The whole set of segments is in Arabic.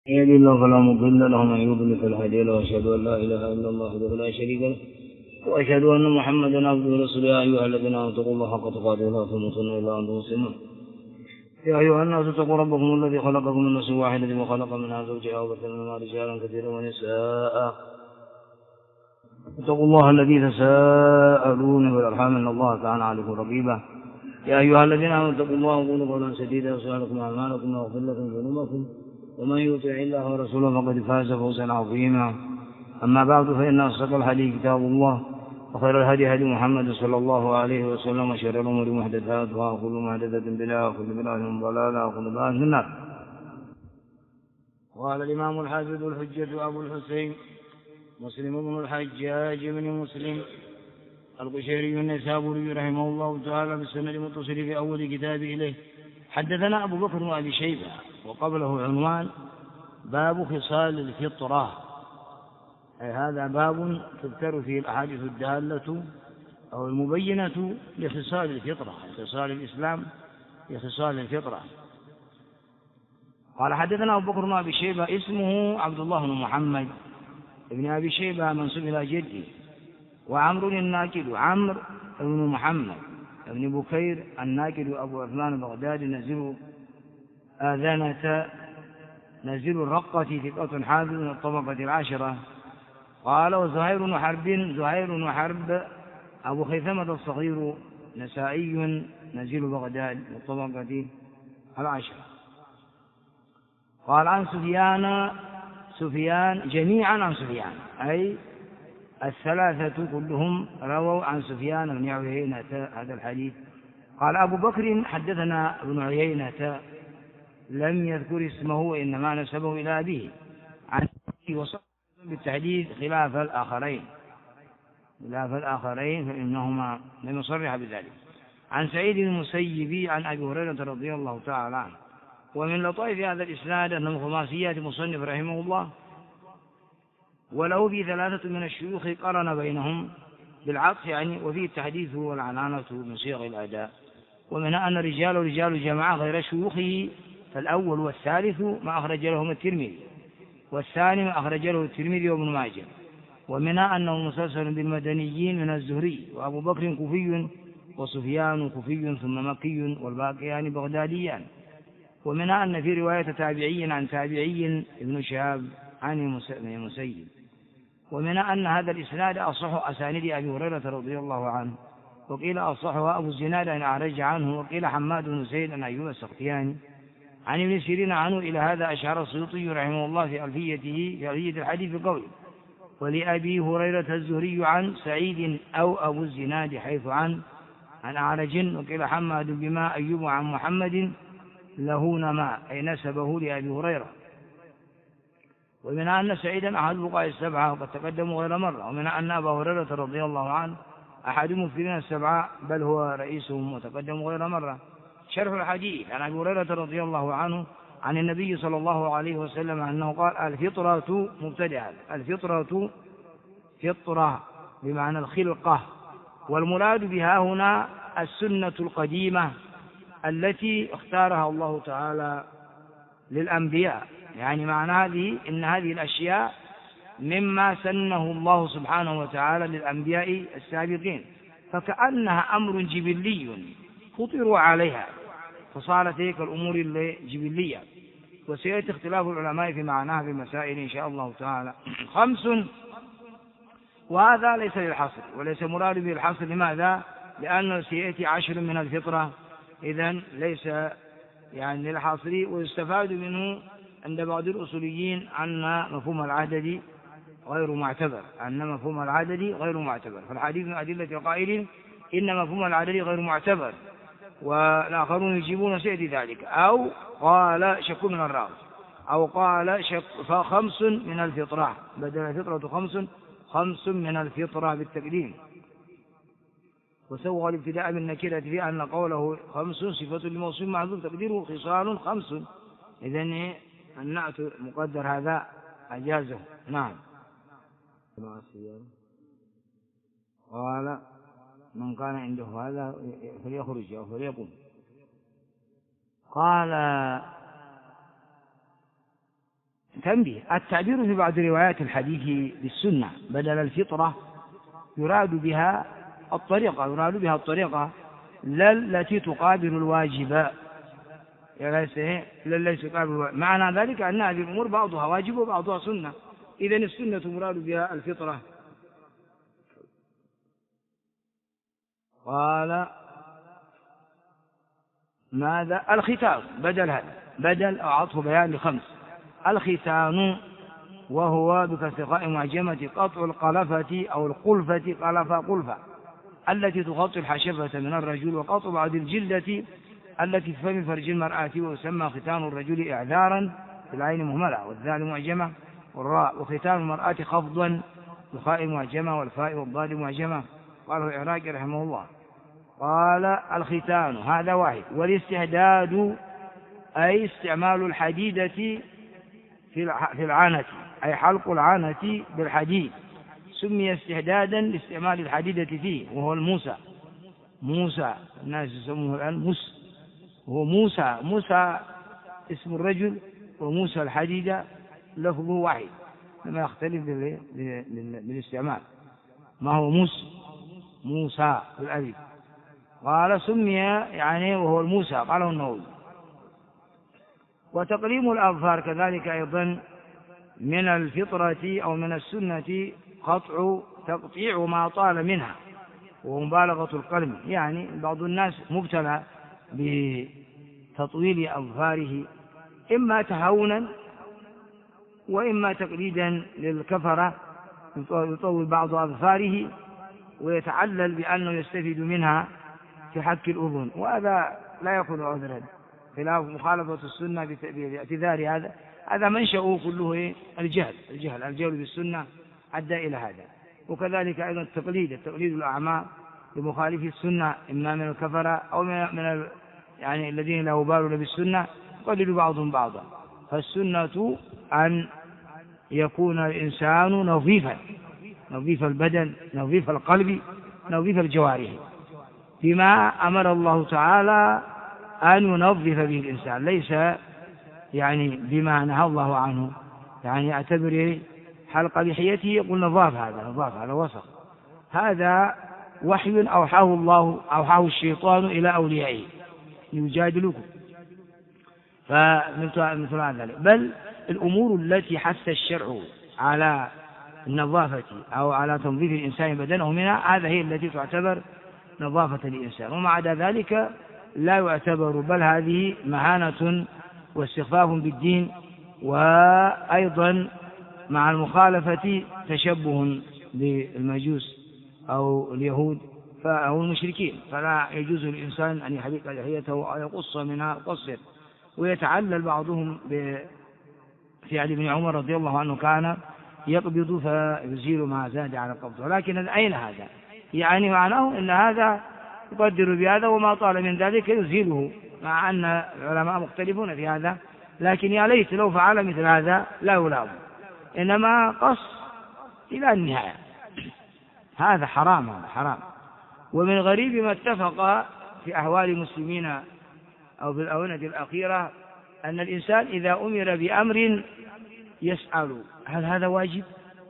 يهد الله فلا مضل له ومن يضلل فلا هادي له واشهد ان لا اله الا الله وحده لا شريك له واشهد ان محمدا عبده ورسوله. يا ايها الذين امنوا اتقوا الله حق تقاته ولا تموتن الا وانتم مسلمون. يا ايها الناس اتقوا ربكم الذي خلقكم من نفس واحده وخلق منها زوجها وبث منهما رجالا كثيرا ونساء. اتقوا الله الذي تساءلون بالارحام ان الله كان عليكم رقيبا. يا ايها الذين امنوا اتقوا الله وقولوا قولا سديدا يصلح لكم اعمالكم ويغفر لكم ذنوبكم ومن يطع الله ورسوله فقد فاز فوزا عظيما. أما بعد فإن أصدق الحديث كتاب الله وخير الهدي هدي محمد صلى الله عليه وسلم وشر الأمور محدثاتها وكل محدثة بدعة وكل بدعة ضلالة وكل ضلالة في النار. قال الإمام الحافظ الحجة أبو الحسين مسلم بن الحجاج بن مسلم القشيري النيسابوري رحمه الله تعالى بالسند المتصل في أول كتاب إليه. حدثنا أبو بكر وأبي شيبة وقبله عنوان باب خصال الفطرة، أي هذا باب تذكر فيه الأحاديث الدالة أو المبينة لخصال الفطرة، خصال الإسلام لخصال الفطرة. قال حدثنا أبو بكر وأبي شيبة اسمه عبد الله بن محمد ابن أبي شيبة منسوب إلى جده، وعمرو الناكد عمرو بن محمد ابن بكير الناكد أبو عثمان بغدادي نزل آذنة نزل الرقة ثقة حافظ من الطبقة العاشرة. قال وزهير بن حرب أبو خيثمة الصغير نسائي نزل بغداد من الطبقة العاشرة. قال عن سفيان جميعا عن سفيان، أي الثلاثة كلهم رووا عن سفيان بن عيينة هذا الحديث. قال أبو بكر حدثنا ابن عيينة لم يذكر اسمه وإنما نسبه إلى أبيه عن وصف بالتحديث خلاف الآخرين فإنهما لم يصرح بذلك. عن سعيد المسيب عن أبي هريرة رضي الله تعالى عنه. ومن لطائف هذا الإسناد أنه خماسيات مصنف رحمه الله، وله في ثلاثة من الشيوخ قرن بينهم بالعطف وفيه التحديث والعنانة من صيغ الأداء. ومنها أن رجال جماعة غير شيوخه، فالأول والثالث ما أخرج لهم الترمذي، والثاني ما أخرج له الترمذي وابن ماجه. ومنها أنه مسلسل بالمدنيين من الزهري، وأبو بكر كوفي وسفيان كوفي ثم مكي والباقيان بغداديان. ومنها أن في رواية تابعي عن تابعي ابن شهاب عن المسيب. ومنها أن هذا الإسناد أصح أسانيد أبي هريرة رضي الله عنه، وقيل أصحها أبو الزناد أن أعرج عنه، وقيل حماد بن زيد أن أيوب السختياني عن ابن سيرين عنه. إلى هذا أشار السيوطي رحمه الله في ألفية الحديث بقوله ولأبي هريرة الزهري عن سعيد أو أبو الزناد حيث عن أعرج. وقيل حماد بما أيوب عن محمد له نما، أي نسبه لأبي هريرة. ومنها أن سعيدا أحد الفقهاء السبعة وقد تقدموا غير مرة. ومنها أن أبا هريرة رضي الله عنه أحد المكثرين السبعة بل هو رئيسهم وتقدموا غير مرة. شرح الحديث عن أبي هريرة رضي الله عنه عن النبي صلى الله عليه وسلم أنه قال الفطرة مبتدأ، الفطرة فطرة بمعنى الخلقة، والمراد بها هنا السنة القديمة التي اختارها الله تعالى للأنبياء. معنى إن هذه الأشياء مما سنه الله سبحانه وتعالى للأنبياء السابقين، فكأنها أمر جبلي فطروا عليها، فصارت تلك الأمور الجبلية. وسيأتي اختلاف العلماء في معناها في مسائل إن شاء الله تعالى. 5، وهذا ليس للحصر وليس مراد به الحصر. لماذا؟ لأنه سيأتي 10 من الفطرة، إذن ليس للحصر. ويستفاد منه عند بعض الأصوليين أن مفهوم العدد غير معتبر، فالحديث من أدلة القائل إن مفهوم العدد غير معتبر، والآخرون يجيبون سيأتي ذلك. أو قال شك من الراوي، أو قال ف5 من الفطرة، بدل الفطرة 5 من الفطرة بالتقديم. وسوغ الابتداء بالنكرة في أن قوله 5 صفة لموصوف معذوف تقديره خصال 5، إذن النعت مقدر هذا أجازه. نعم. قال من كان عنده هذا فليخرج أو فليقم. قال تنبيه: التعبير في بعض روايات الحديث بالسنة بدل الفطرة يراد بها الطريقة لا التي تقابل الواجب، ليس يقابل. معنى ذلك أن هذه الأمور بعضها واجب وبعضها سنة، إذن السنة مراد بها الفطرة. قال: ماذا؟ الختان بدل أو عطف بيان ل5. الختان وهو بكسر خاء معجمة قطع القلفة أو القلفة، قلفة التي تغطي الحشفة من الرجل، وقطع بعض الجلدة التي في فم فرج المرأة، ويسمى ختان الرجل إعذارا في العين مهملة والذال معجمة والراء، وختان المرأة خفضا بالخاء معجمة والفاء والضاد معجمة. قاله العراقي رحمه الله. قال: الختان هذا واحد. والاستهداد أي استعمال الحديدة في العانة، أي حلق العانة بالحديد، سمي استهدادا لاستعمال الحديدة فيه، وهو موسى الناس يسموه الآن وهو موسى اسم الرجل، وموسى الحديدة لفظه واحد، لما يختلف بالاستعمال. ما هو موسى بالألف. قال: سمي يعني وهو الموسى، قاله النووي. وتقليم الأظفار كذلك أيضا من الفطرة أو من السنة، تقطيع ما طال منها، ومبالغة القلم. يعني بعض الناس مبتلى بتطويل أظفاره، إما تهاونا وإما تقليدا للكفرة، يطول بعض أظفاره ويتعلل بأنه يستفيد منها في حك الأذن، وهذا لا يكون عذرا، خلاف مخالفة السنة باعتذار هذا منشأه كله الجهل بالسنة أدى إلى هذا. وكذلك أيضا التقليد الأعمى لمخالفي السنة، إما من الكفرة أو من يعني الذين لا يبالون بالسنة، يقلد بعضهم بعضا. فالسنة أن يكون الإنسان نظيف البدن، نظيف القلب، نظيف الجوارح، بما أمر الله تعالى أن ينظف به الإنسان، ليس يعني بما نهى الله عنه. يعني اعتبر حلق لحيته يقول نظاف، هذا وسخ. هذا وحي أوحاه الشيطان إلى أوليائه يجادلكم، فمثل هذا. بل الأمور التي حث الشرع على النظافة أو على تنظيف الإنسان بدنه منها، هذا هي التي تعتبر نظافة الإنسان، وما عدا ذلك لا يعتبر، بل هذه مهانة واستخفاف بالدين، وأيضا مع المخالفة تشبه بالمجوس أو اليهود أو المشركين. فلا يجوز للإنسان أن يحلق لحيته أو يقص منها قصر. ويتعلل بعضهم بفعل ابن عمر رضي الله عنه، كان يقبض فيزيل ما زاد على القبض. ولكن أين هذا؟ يعني معناه أن هذا يقدر بهذا، وما طال من ذلك يزيله، مع أن العلماء مختلفون في هذا، لكن يا ليت لو فعل مثل هذا لا يلام، إنما قص إلى النهاية. هذا حرام. ومن غريب ما اتفق في أحوال المسلمين أو في الآونة الأخيرة أن الإنسان إذا أمر بأمر يسأل هل هذا واجب،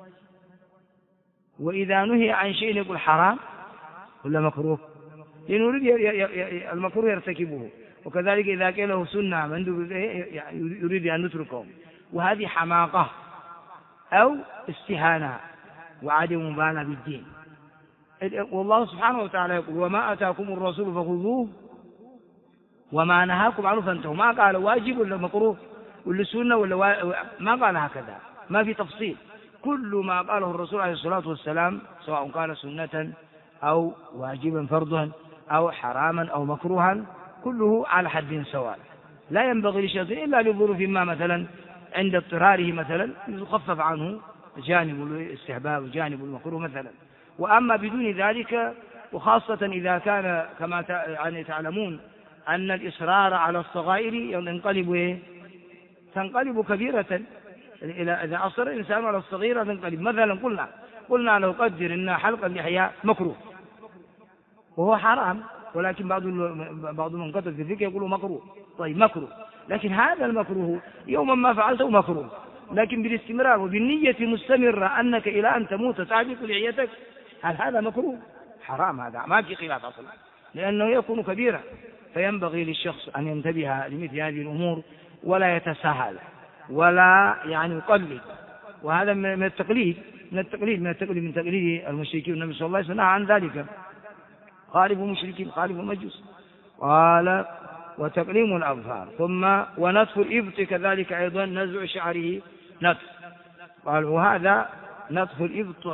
وإذا نهي عن شيء يقول حرام ولا مكروه، لأنه المكروه يرتكبه. وكذلك إذا قيل له سنة مندوب يريد أن نتركه. وهذه حماقة أو استهانة وعدم مبالاة بالدين. والله سبحانه وتعالى يقول: وما أتاكم الرسول فخذوه وما نهاكم عنه فانتهوا. ما قال واجب ولا مكروه ولا سنة ما قال هكذا، ما في تفصيل. كل ما قاله الرسول عليه الصلاة والسلام، سواء كان سنة أو واجبا فرضا أو حراما أو مكروها، كله على حد سواء. لا ينبغي لشخص إلا لظروف ما، مثلا عند اضطراره مثلا يخفف عنه جانب الاستحباب وجانب المكروه مثلا. وأما بدون ذلك، وخاصة إذا كان كما يعني تعلمون أن الإصرار على الصغائر تنقلب كبيرة. إذا أصر الإنسان على الصغيرة تنقلب. مثلا قلنا لو قدر أن حلق اللحية مكروه وهو حرام، ولكن بعض من قتل في الفقه يقولوا مكروه. طيب مكروه، لكن هذا المكروه يوما ما فعلته مكروه، لكن بالاستمرار وبالنية مستمرة أنك إلى أن تموت تعلق لحيتك، هل هذا مكروه؟ حرام، هذا ما في خلاف أصلا، لأنه يكون كبيرا. فينبغي للشخص أن ينتبه لمثل هذه الأمور ولا يتساهل ولا يعني يقلد. وهذا من التقليد من تقليد المشركين. النبي صلى الله عليه وسلم نهى عن ذلك، خالفوا المشركين، خالفوا المجوس. قال وتقليم الأظفار. ثم ونتف الإبط كذلك أيضا نزع شعره نتف. قال وهذا نتف الإبط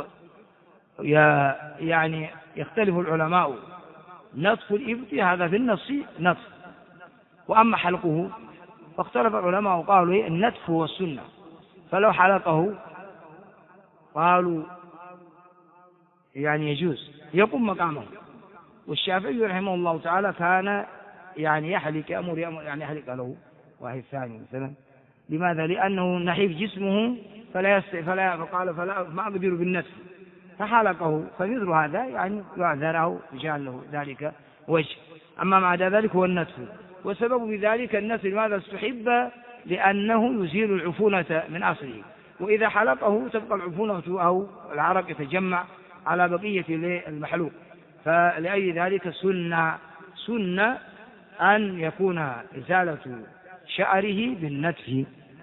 يعني يختلف العلماء. نتف الإبط هذا في النص نتف، وأما حلقه فاختلف العلماء وقالوا النتف هو السنة، فلو حلقه قالوا يعني يجوز يقوم مقامه. والشافعي رحمه الله تعالى كان يعني يحلق يعني يحلق له واحد ثاني مثلا. لماذا؟ لأنه نحيف جسمه فقال ما أقدر بالنتف فحلقه. فمثل هذا يعني يعذره رجال له ذلك وجه. أما مع ذلك هو النتف، وسبب بذلك النتف لماذا استحب؟ لأنه يزيل العفونة من أصله، وإذا حلقه تبقى العفونة أو العرق يتجمع على بقية المحلوق. فلأي ذلك سنة أن يكون إزالة شعره بالنتف.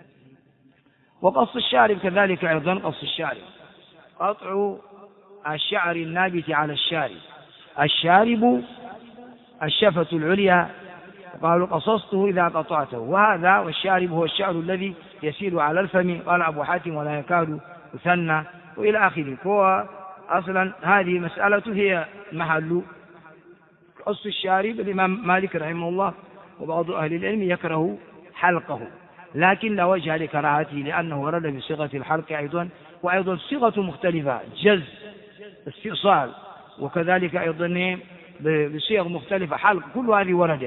وقص الشارب كذلك أيضا، قص الشارب قطع الشعر النابت على الشارب. الشارب الشفة العليا، قالوا قصصته إذا قطعته. وهذا والشارب هو الشعر الذي يسيل على الفم. قال أبو حاتم ولا يكاد يثنى وإلى آخره. هو أصلا هذه مسألة هي محل قص الشارب. الإمام مالك رحمه الله وبعض أهل العلم يكره حلقه، لكن لا وجه لكراهته لأنه ورد بصيغة الحلق أيضا، وأيضا صيغة مختلفة جز استئصال، وكذلك أيضا بصيغ مختلفة حلق، كل هذه وردت.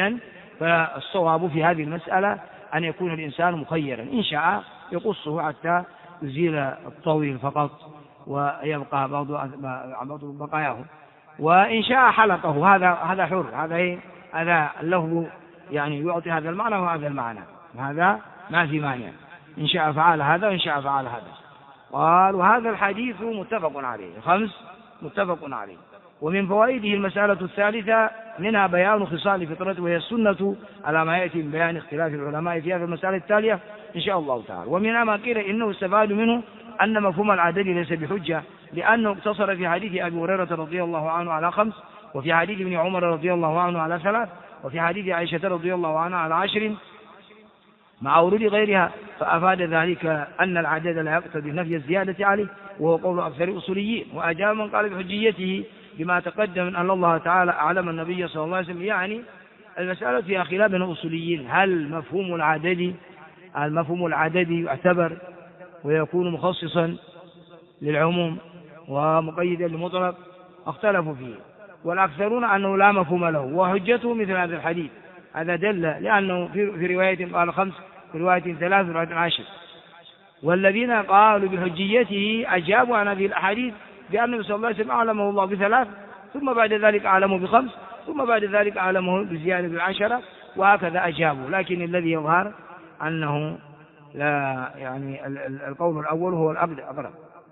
فالصواب في هذه المسألة أن يكون الإنسان مخيرا، إن شاء يقصه حتى يزيل الطويل فقط ويبقى بعض بقاياه، وإن شاء حلقه. هذا حر، هذا اللفظ يعني يعطي هذا المعنى وهذا المعنى، هذا ما في مانع، إن شاء فعل هذا وإن شاء فعل هذا. قال وهذا الحديث متفق عليه، 5 متفق عليه. ومن فوائده المسألة الثالثة منها بيان خصال الفطرة، وهي السنة على ما يأتي من بيان اختلاف العلماء في هذه المسألة التالية إن شاء الله تعالى. ومنها ما قيل إنه استفاد منه أن مفهوم العدد ليس بحجة، لأنه اقتصر في حديث أبي هريرة رضي الله عنه على 5، وفي حديث ابن عمر رضي الله عنه على 3، وفي حديث عائشة رضي الله عنها على 10 مع ورود غيرها. فأفاد ذلك أن العدد لا يقتضي نفي الزيادة عليه، وهو قول أكثر الأصوليين. وأجاب من قال بحجيته بما تقدم من أن الله تعالى أعلم النبي صلى الله عليه وسلم. يعني المسألة فيها خلاف بين الأصوليين، هل مفهوم العدد يعتبر ويكون مخصصا للعموم ومقيدا للمطلق؟ اختلفوا فيه، والأكثرون أنه لا مفهوم له، وحجته مثل هذا الحديث. هذا دل لأنه في رواية قال 5، في رواية 3، في رواية 10. والذين قالوا بحجيته أجابوا عن هذه الأحاديث بأن النبي صلى الله عليه وسلم أعلمه الله ب3، ثم بعد ذلك أعلمه ب5، ثم بعد ذلك أعلمه بزيادة ب10، وهكذا أجابوا. لكن الذي يظهر أنه لا، يعني القول الأول هو الأقرب.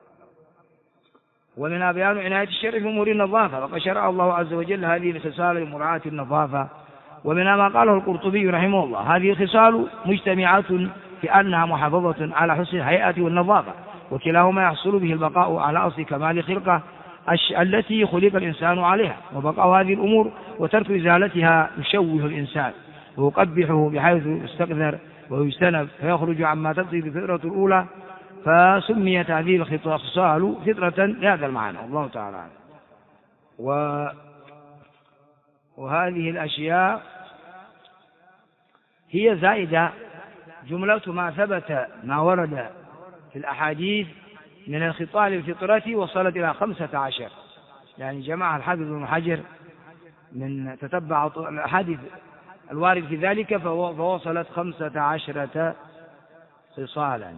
ومنها بيان عناية الشرع في أمور النظافة، وقد شرع الله عز وجل هذه الخصال لمراعاة النظافة. ومنها ما قاله القرطبي رحمه الله: هذه الخصال مجتمعات في أنها محافظة على حسن الهيئة والنظافة، وكلاهما يحصل به البقاء على أصل كمال خلقه التي خلق الإنسان عليها، وبقاء هذه الأمور وترك إزالتها يشوه الإنسان ويقبحه بحيث يستقذر ويجتنب فيخرج عما تقضي الفطرة الأولى، فسميت هذه الخصال فطرة لهذا المعنى. الله تعالى. وهذه الأشياء هي زائدة، جملة ما ثبت ما ورد في الأحاديث من الخصال الفطرة وصلت إلى 15. يعني جماعة الحافظ ابن حجر من تتبع الأحاديث الوارد في ذلك فوصلت 15 خصالا.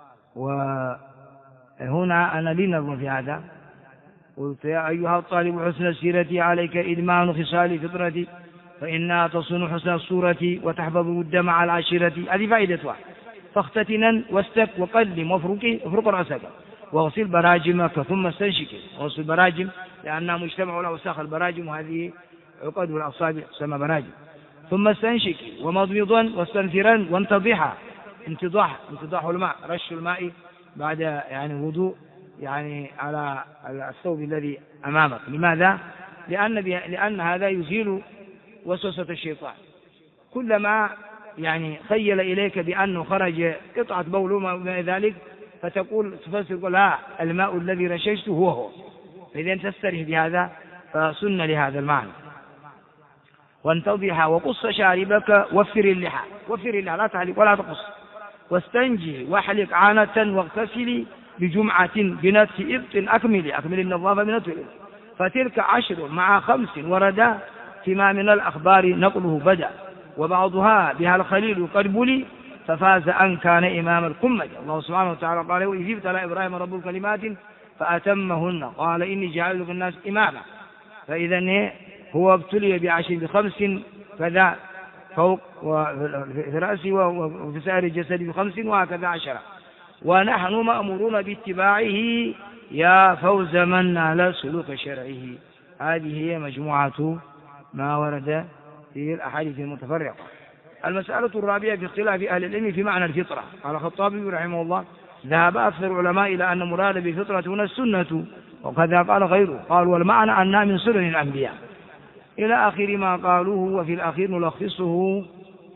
وهنا أنا لي نظر في هذا، قلت: يا أيها الطالب حسن السيرة عليك إدمان خصال فطرتي، فإنها تصون حسن الصورة وتحفظ الود مع العشيرة. هذه فائدتها، فاختتنا واستك وقدم وافرق رأسك واغسل براجمك ثم استنشك. واغسل براجم لأنها مجتمع الأوساخ البراجم، وهذه عقد الأصابع تسمى براجم. ثم استنشك ومضمضا واستنثرا وانتضحا. انتضاح الماء، رش الماء بعد يعني وضوء يعني على الثوب الذي أمامك. لماذا؟ لأن هذا يزيل وسوسة الشيطان. كلما يعني خيل إليك بأنه خرج قطعة بول وما ذلك تفسر لا، الماء الذي رششته هو. فإذا تستريح بهذا فسن لهذا المعنى. وانتضح وقص شاربك وفر اللحى لا تحلق ولا تقص. واستنجي واحلق عانة واغتسلي بجمعة بنتف إبط أكمل النظافة بنتف الإبط. فتلك 10 مع 5 وردا فيما من الأخبار نقله بدا. وبعضها بها الخليل قد بلي ففاز أن كان إمام القمة. الله سبحانه وتعالى قال وإذ ابتلى إبراهيم رب الكلمات فأتمهن قال إني جاعل للناس إماما. فإذا هو ابتلي ب5 كذا فوق في رأسه وفي سائر الجسد ب5 وهكذا 10. ونحن مأمورون باتباعه يا فوز من نال سلوك شرعه. هذه هي مجموعة ما ورد في الأحاديث المتفرقة. المسألة الرابعة في اختلاف أهل العلم في معنى الفطرة. قال الخطابي رحمه الله ذهب أكثر العلماء إلى أن مراد بالفطرة هنا السنة، وكذا قال غيره. قال والمعنى أنها من سنن الأنبياء إلى آخر ما قالوه. وفي الأخير نلخصه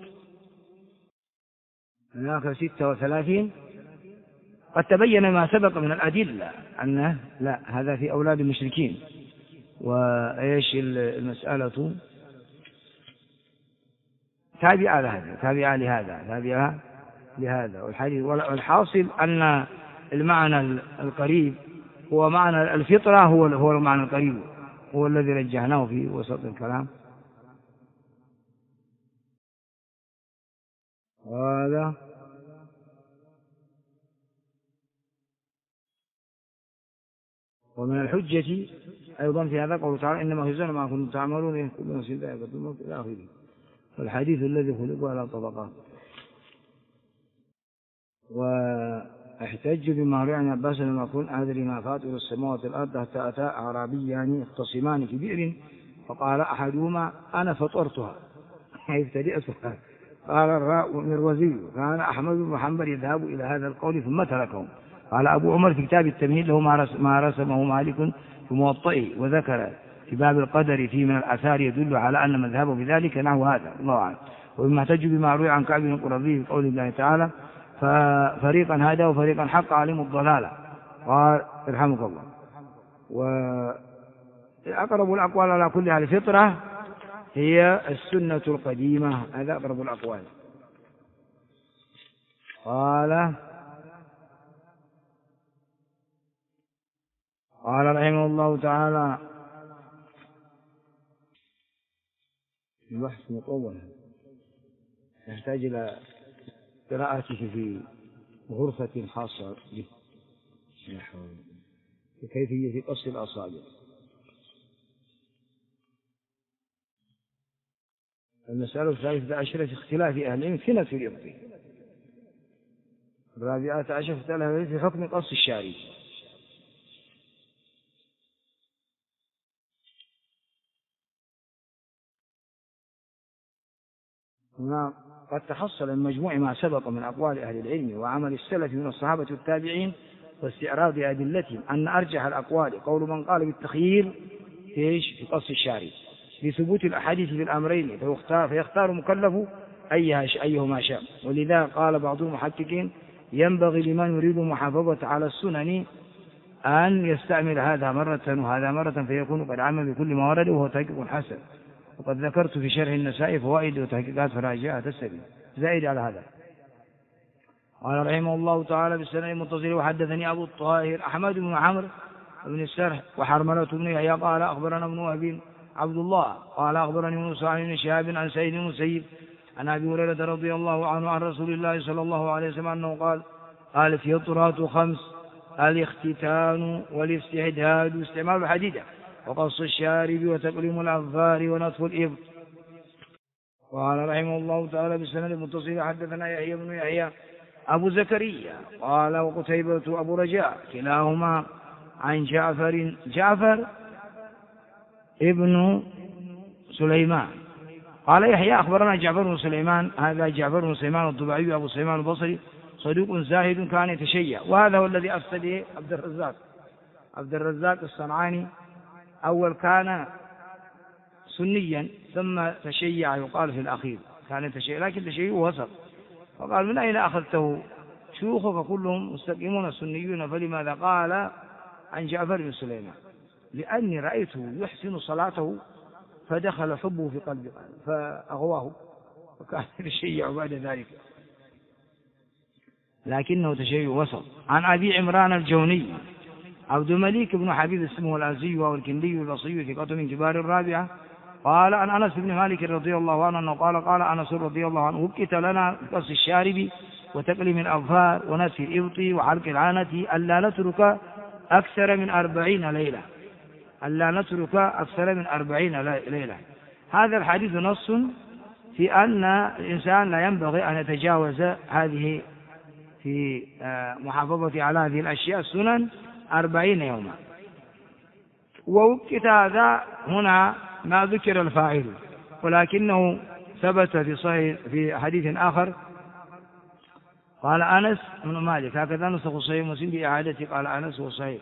هناك 36. قد تبين ما سبق من الأدلة أنه لا، هذا في أولاد المشركين. وإيش المسألة تابعة لهذا والحديث. والحاصل أن المعنى القريب هو معنى الفطرة، هو المعنى القريب، هو الذي رجحناه في وسط الكلام. هذا ومن الحجة أيضا في هذا قوله تعالى إنما يجزون ما كنتم تعملون كل نفس ذائقة الموت إلى آخره. والحديث الذي خلق على طبقات. واحتج بما روي عن عباس لما كن أدري ما فاتر السماوات والأرض حتى أتى أعرابيان يختصمان في بئر فقال أحدهما أنا فطرتها أي ابتدأتها. قال المروزي كان أحمد بن محمد يذهب إلى هذا القول ثم تركه. قال أبو عمر في كتاب التمهيد له ما رسمه مالك في موطئه، وذكر في باب القدر فيه من الآثار يدل على أن مذهبه بذلك نحو هذا الله أعلم. ومما احتج بما روي عن كعب بن قرظي في قول الله تعالى ففريقا هدى وفريقا حق عليهم الضلالة. قال يرحمك الله. وأقرب الأقوال على كل هذه الفطرة هي السنة القديمة، هذا أقرب الأقوال. قال رحمه الله تعالى البحث مطول يحتاج إلى قراءته في غرفة خاصة به بكيفية قص الأصابع. المسألة 13 في اختلاف أهل العلم في نتف الإبط. 14 في حكم قص الشارب. هنا قد تحصل من مجموع ما سبق من أقوال أهل العلم وعمل السلف من الصحابة والتابعين واستعراض أدلتهم أن أرجح الأقوال قول من قال بالتخيير في قص الشارب لثبوت الأحاديث في الأمرين، فيختار مكلف أيهما شاء. ولذا قال بعض المحققين ينبغي لمن يريد المحافظة على السنن أن يستعمل هذا مرة وهذا مرة فيكون قد عمل بكل ما ورد وهو تحقيق حسن. وقد ذكرت في شرح النسائي فوائد وتحقيقات فراجعها السبيل زائد على هذا. قال رحمه الله تعالى بالسند المتصل وحدثني أبو الطاهر أحمد بن عمرو بن السرح وحرملة بن يحيى قال أخبرنا ابن وهب عبد الله قال أخبرني موسى بن شهاب عن سعيد بن المسيب عن أبي هريرة رضي الله عنه عن رسول الله صلى الله عليه وسلم أنه قال الفطرة 5: الاختتان والاستحداد واستعمال الحديدة وقص الشارب وتقليم الأظفار ونطف الإبط. قال رحمه الله تعالى بالسند المتصل حدثنا يحيى بن يحيى أبو زكريا قال وقتيبة أبو رجاء كلاهما عن جعفر ابن سليمان قال يحيى أخبرنا جعفر بن سليمان، هذا جعفر بن سليمان الضبعي أبو سليمان البصري صدوق زاهد كان يتشيع، وهذا هو الذي أفسده عبد الرزاق الصنعاني. أول كان سنيا ثم تشيع يقال في الأخير كان يتشيع، لكن تشيع وسط، فقال من أين أخذته؟ شيوخك كلهم مستقيمون سنيون، فلماذا؟ قال عن جعفر بن سليمان لأني رأيته يحسن صلاته فدخل حبه في قلبي فأغواه وكان يتشيع بعد ذلك، لكنه تشيع وسط. عن أبي عمران الجوني عبد الملك بن حبيب اسمه الأزي والكندي البصري ثقة من كبار الرابعة قال عن أنس بن مالك رضي الله عنه أنه قال أنس رضي الله عنه وكت لنا قص الشارب وتقليم الأظفار ونتف الإبط وحلق العانة ألا نترك أكثر من 40 ليلة، ألا نترك أكثر من 40 ليلة. هذا الحديث نص في أن الإنسان لا ينبغي أن يتجاوز هذه في محافظة على هذه الأشياء السنن 40 يوما. ووكت هذا هنا ما ذكر الفاعل، ولكنه ثبت في حديث آخر قال أنس بن مالك، هكذا نسخ صحيح مسلم بإعادته قال أنس وصحيح.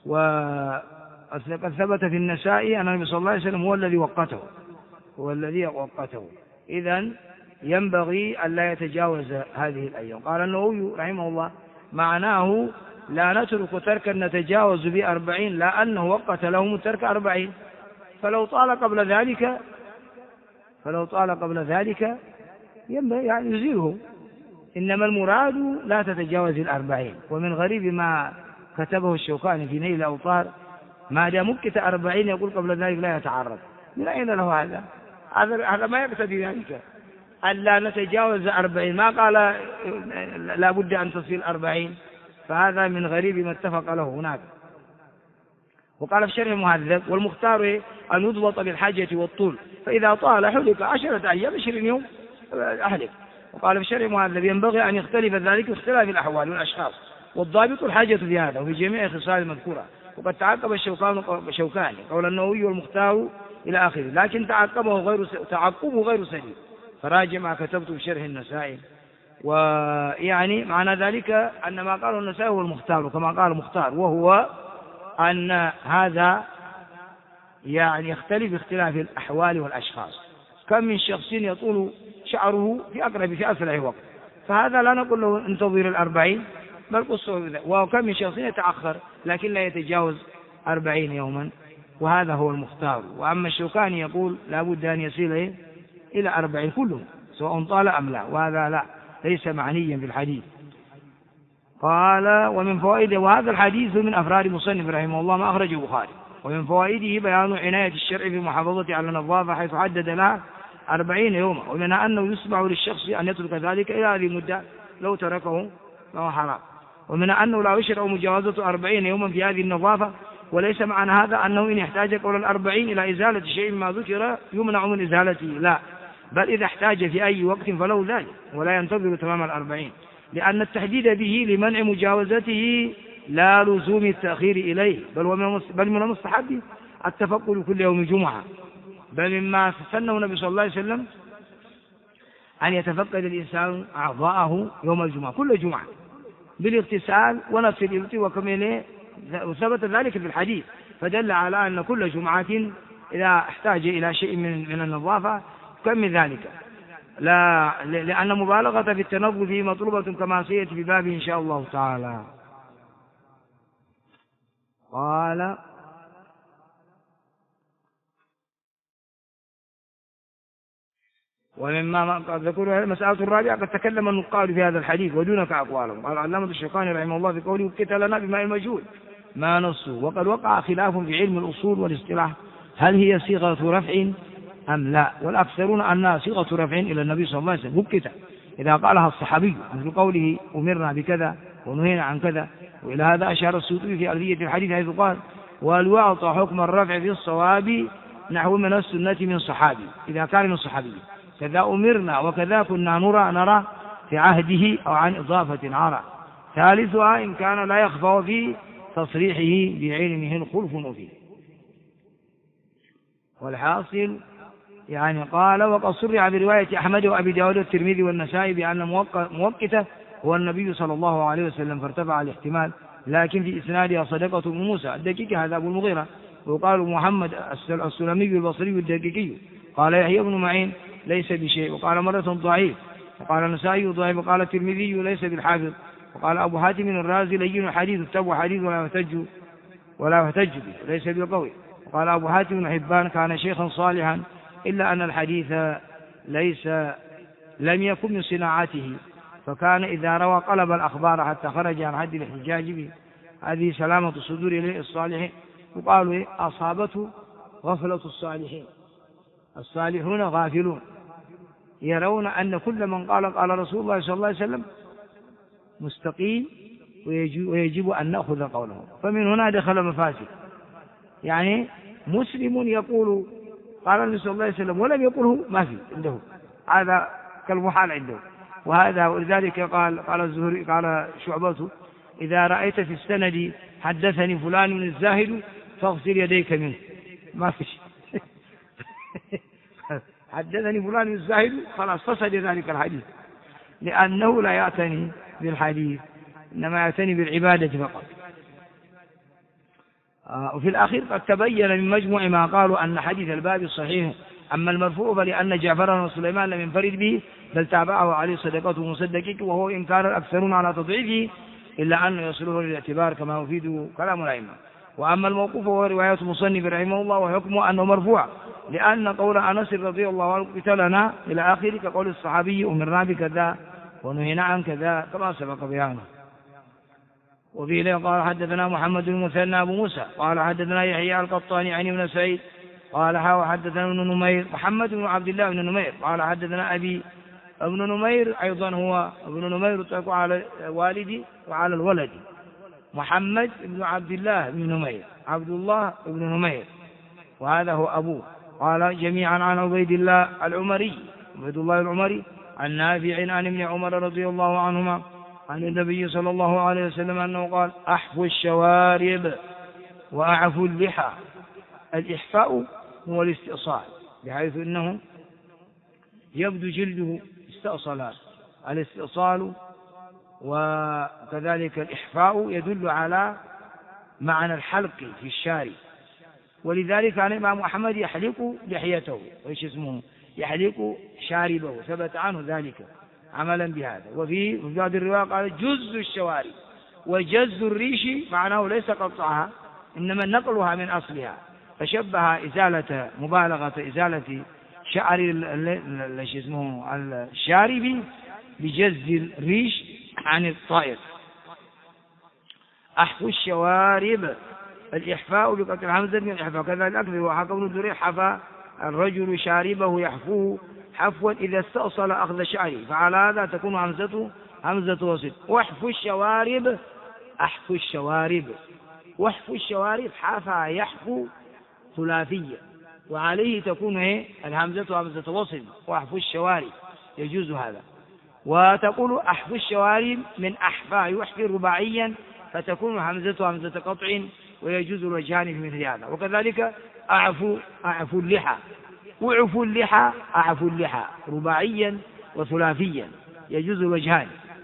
وقد ثبت في النسائي أن النبي صلى الله عليه وسلم هو الذي وقته، إذن ينبغي أن لا يتجاوز هذه الأيام. قال النووي رحمه الله معناه لا نترك تركا نتجاوز ب40، لا أنه وقت لهم ترك 40، فلو طال قبل ذلك ينبغي يعني يزيله، إنما المراد لا تتجاوز 40. ومن غريب ما كتبه الشوكاني في نيل الأوطار ما دام مكت 40 يقول قبل ذلك لا يتعرض، من أين له هذا ما يقتضي ذلك، ألا نتجاوز 40، ما قال لا بد أن تصل 40، فهذا من غريب ما اتفق له هناك. وقال في شرح المهذب والمختار أن يضبط بالحاجة والطول، فإذا طال حلق 10 أيام 20 يوم أحلق. وقال في شرح المهذب ينبغي أن يختلف ذلك باختلاف الأحوال والأشخاص، والضابط الحاجة في هذا وفي جميع الخصال المذكورة. وقد تعقب الشوكاني قول النووي والمختار إلى آخره، لكن تعقبه غير سليم، فراجع ما كتبته في شرح النسائي. ويعني معنى ذلك أن ما قاله النسائي هو المختار كما قال المختار، وهو أن هذا يعني يختلف باختلاف الأحوال والأشخاص. كم من شخص يطول شعره في أسرع وقت، فهذا لا نقول له انتظر 40 بل قصه بذلك. وكم من شخص يتأخر لكن لا يتجاوز 40 يوما، وهذا هو المختار. وأما الشوكاني يقول لا بد أن يصل إلى 40 كلهم سواء طال أم لا، وهذا لا ليس معنيا بالحديث. قال ومن فوائده، وهذا الحديث من أفراد مصنف رحمه الله ما أخرجه البخاري، ومن فوائده بيان عناية الشرع في المحافظة على النظافة حيث حدد لها 40 يوما، ومنها أنه يسمع للشخص أن يترك ذلك إلى هذه المدة، لو تركه فهو حرام. ومنها أنه لا يشرع مجاوزة 40 يوما في هذه النظافة، وليس معنى هذا أنه إن احتاج قول 40 إلى إزالة شيء ما ذكر يمنع من إزالته، لا، بل إذا احتاج في أي وقت فله ذلك ولا ينتظر تمام 40، لأن التحديد به لمنع مجاوزته لا لزوم التأخير إليه، بل من المستحب التفقد كل يوم جمعة، بل مما سنه النبي صلى الله عليه وسلم أن يتفقد الإنسان أعضاءه يوم الجمعة كل جمعة بالاغتسال ونفس الإبط وكمله، وثبت ذلك في الحديث، فدل على أن كل جمعة إذا احتاج إلى شيء من النظافة كم ذلك، لا لأن مبالغة في التنظف مطلوبة كما سيأتي في بابه إن شاء الله تعالى. قال ومما قد ذكروا المسألة الرابعة قد تكلم النقاد في هذا الحديث ودونك أقوالهم. قال علامة الشوكاني رحمه الله في قوله وكت لنا بماء المجهول ما نصه، وقد وقع خلاف في علم الأصول والاصطلاح هل هي صيغة رفع أم لا، والأكثرون أنها صيغة رفع إلى النبي صلى الله عليه وسلم وكت إذا قالها الصحابي، مثل قوله أمرنا بكذا ونهينا عن كذا. وإلى هذا أشار السيوطي في ألفية الحديث حيث قال والوعط حكم الرفع في الصواب نحو من السنة من صحابي إذا كان من صحابي، كذا أمرنا وكذا كنا نرى في عهده أو عن إضافة عرى. ثالثها إن كان لا يخفى في تصريحه بعلمه الخلف فيه. والحاصل يعني قال وقد صرح برواية أحمد وأبي داود والترمذي والنسائي بأن موقته هو النبي صلى الله عليه وسلم، فارتفع الاحتمال، لكن في إسنادها صدقة بن موسى الدقيقي هذا أبو المغيرة، وقال محمد السلمي البصري الدقيقي، قال يحيى بن معين ليس بشيء، وقال مرة ضعيف، وقال النسائي ضعيف، وقال الترمذي ليس بالحافظ، وقال أبو حاتم الرازي لين الحديث التبع حديث ولا يحتج به ليس بالقوي، وقال أبو حاتم بن حبان كان شيخا صالحا إلا أن الحديث لم يكن من صناعته، فكان إذا روى قلب الأخبار حتى خرج عن حد الاحتجاج به. هذه سلامة الصدور إليه الصالحين. وقالوا أصابته غفلة الصالحين، الصالحون غافلون يرون أن كل من قال رسول الله صلى الله عليه وسلم مستقيم ويجب أن نأخذ قوله. فمن هنا دخل مفاسد، يعني مسلم يقول قال النبي صلى الله عليه وسلم ولم يقله ما في عنده، هذا كالمحال عنده. وهذا ولذلك قال الزهري قال شعبته إذا رأيت في السند حدثني فلان من الزاهد فاغسل يديك منه، ما في شيء. حدثني فلان من الزاهد خلاص فسد ذلك الحديث، لأنه لا يعتني بالحديث إنما يعتني بالعبادة فقط. وفي الأخير قد تبين من مجموع ما قالوا أن حديث الباب صحيح. أما المرفوع فلأن جعفر وسليمان لم ينفرد به بل تابعه عليه صدقته مصدقه، وهو إن كان الأكثرون على تضعيفه إلا أنه يصله للاعتبار كما يفيد كلام الأئمة. وأما الموقوف وهو رواية مصنف رحمه الله وحكمه أنه مرفوع، لأن قول أنس رضي الله عنه قتلنا إلى آخره كقول الصحابي أمرنا بكذا ونهينا عن كذا كما سبق بيانه. وفي له قال حدثنا محمد بن مثنى أبو موسى قال حدثنا يحيى القطاني عن ابن سعيد قال حدثنا ابن نمير محمد بن عبد الله بن نمير قال حدثنا أبي. ابن نمير أيضا هو ابن نمير يطلق على والدي وعلى الولد، محمد بن عبد الله بن نمير عبد الله بن نمير وهذا هو أبوه. قال جميعا عن عبيد الله العمري عبيد الله العمري عن نافع عن ابن عمر رضي الله عنهما عن النبي صلى الله عليه وسلم أنه قال أحفوا الشوارب وأعفوا اللحى. الإحفاء هو الاستئصال، بحيث أنه يبدو جلده استأصلا. الاستئصال وكذلك الإحفاء يدل على معنى الحلق في الشارب، ولذلك كان الإمام أحمد يحلق لحيته وإيش اسمه يحلق شاربه، ثبت عنه ذلك عملا بهذا. وفي بعض الرواية قال جز الشوارب، وجز الريش معناه ليس قطعها إنما نقلها من أصلها، فشبه إزالة مبالغة إزالة شعر الشارب بجز الريش عن الطائر. أحفوا الشوارب الإحفاء بقطع الهمزة من الإحفاء كذا الأكثر. وحكى ابن دريح حفى الرجل شاربه يحفوه حفوا إذا استأصل أخذ شعره، فعلى هذا تكون همزة وصل. واحفوا الشوارب أحفوا الشوارب واحفوا الشوارب حفى يحفو ثلاثية، وعليه تكون الهمزة همزة وصل واحفوا الشوارب يجوز هذا. وتقول أحفوا الشوارب من أحفى يحفي رباعيا فتكون همزة قطع ويجوز الوجهان في مثل هذا. وكذلك أعفوا اللحى وعفوا اللحى أعفوا اللحى رباعيا وثلاثيا يجوز الوجهان.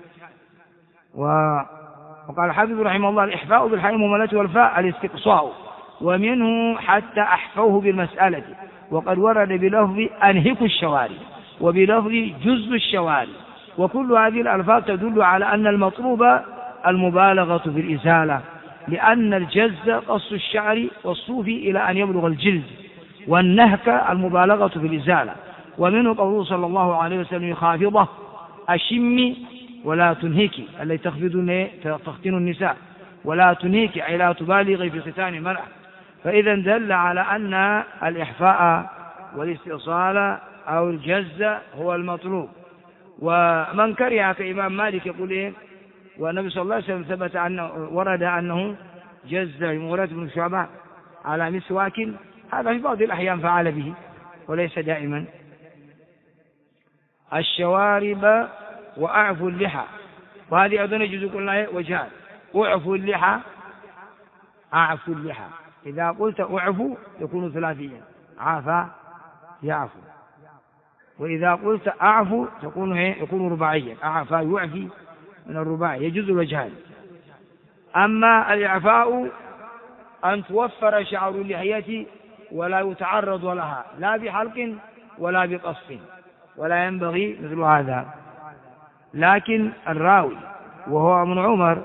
وقال الحافظ رحمه الله الإحفاء بالحاء المهملة والفاء الاستقصاء، ومنه حتى أحفوه بالمسألة، وقد ورد بلفظ أنهكوا الشوارب وبلفظ جز الشوارب، وكل هذه الألفاظ تدل على أن المطلوب المبالغة في الإزالة، لأن الجز قص الشعر والصوفي إلى أن يبلغ الجلد، والنهك المبالغة في الإزالة. ومنه قوله صلى الله عليه وسلم يخافضه أشمي ولا تنهكي التي تختن النساء، ولا تنهكي أي لا تبالغي في ختان المرأة. فإذا دل على أن الإحفاء والاستئصال أو الجز هو المطلوب. ومن كره كإمام مالك يقول والنبي صلى الله عليه وسلم ثبت أنه ورد أنه جز المغيرة بن شعبة على مسواك، هذا في بعض الأحيان فعل به وليس دائما. الشوارب وأعفوا اللحى، وهذه أيضا يجوز قلنا وجهان، أعفوا اللحى، أعفوا اللحى. إذا قلت أعفوا يكون ثلاثيا، عافى يعفو. وإذا قلت أعفو يكون رباعيا، أعفى يعفي من الرباعي، يجوز الوجهان. أما الإعفاء أن توفر شعر اللحية ولا يتعرض لها لا بحلق ولا بقص، ولا ينبغي مثل هذا. لكن الراوي وهو ابن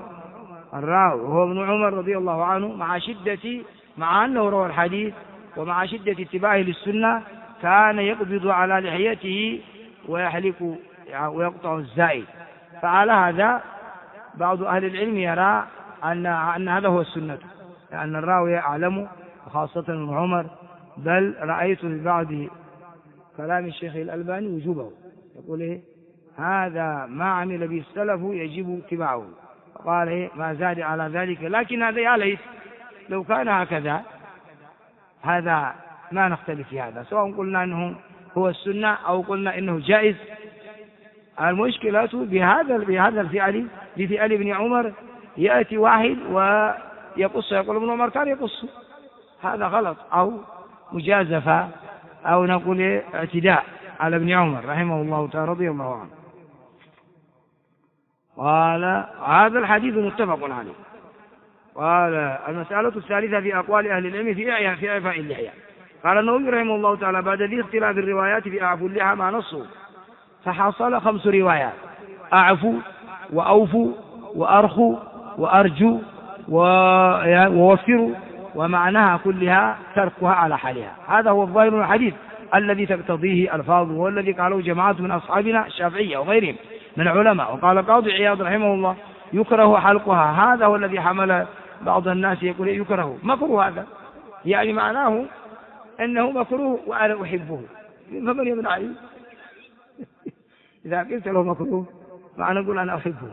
عمر رضي الله عنه مع أنه روى الحديث ومع شدة اتباعه للسنة كان يقبض على لحيته ويحلق ويقطع الزائد. فعلى هذا بعض أهل العلم يرى أن هذا هو السنة، لأن الراوي أعلم، وخاصة ابن عمر. بل رأيت في بعض كلام الشيخ الألباني وجوبه، يقول هذا ما عمل به السلف يجب اتباعه، قال ما زاد على ذلك. لكن هذا يا ليت لو كان هكذا، هذا ما نختلف في هذا، سواء قلنا أنه هو السنة أو قلنا إنه جائز. المشكلة بهذا الفعل بفعل ابن عمر، يأتي واحد ويقص، يقول ابن عمر كان يقص، هذا غلط أو مجازفة أو نقول اعتداء على ابن عمر رحمه الله تعالى رضي الله عنه. قال هذا الحديث متفق عليه. قال المسألة الثالثة في أقوال أهل العلم في إعفاء اللحية. قال النووي رحمه الله تعالى بعد ذي اختلاف الروايات في أعفوا اللحى ما نصه، فحصل 5 روايات: أعفوا وأوفوا وأرخوا وأرجوا ووفروا، ومعناها كلها تركها على حالها. هذا هو الظاهر من الحديث الذي تقتضيه الفاظ، والذي قاله جماعة من أصحابنا الشافعية وغيرهم من العلماء. وقال القاضي عياض رحمه الله يكره حلقها، هذا هو الذي حمل بعض الناس يقول يكره مكروه، هذا يعني معناه أنه مكروه وأنا أحبه، فمن يمنعني؟ إذا قلت له مكروه معنى نقول أنا أحبه.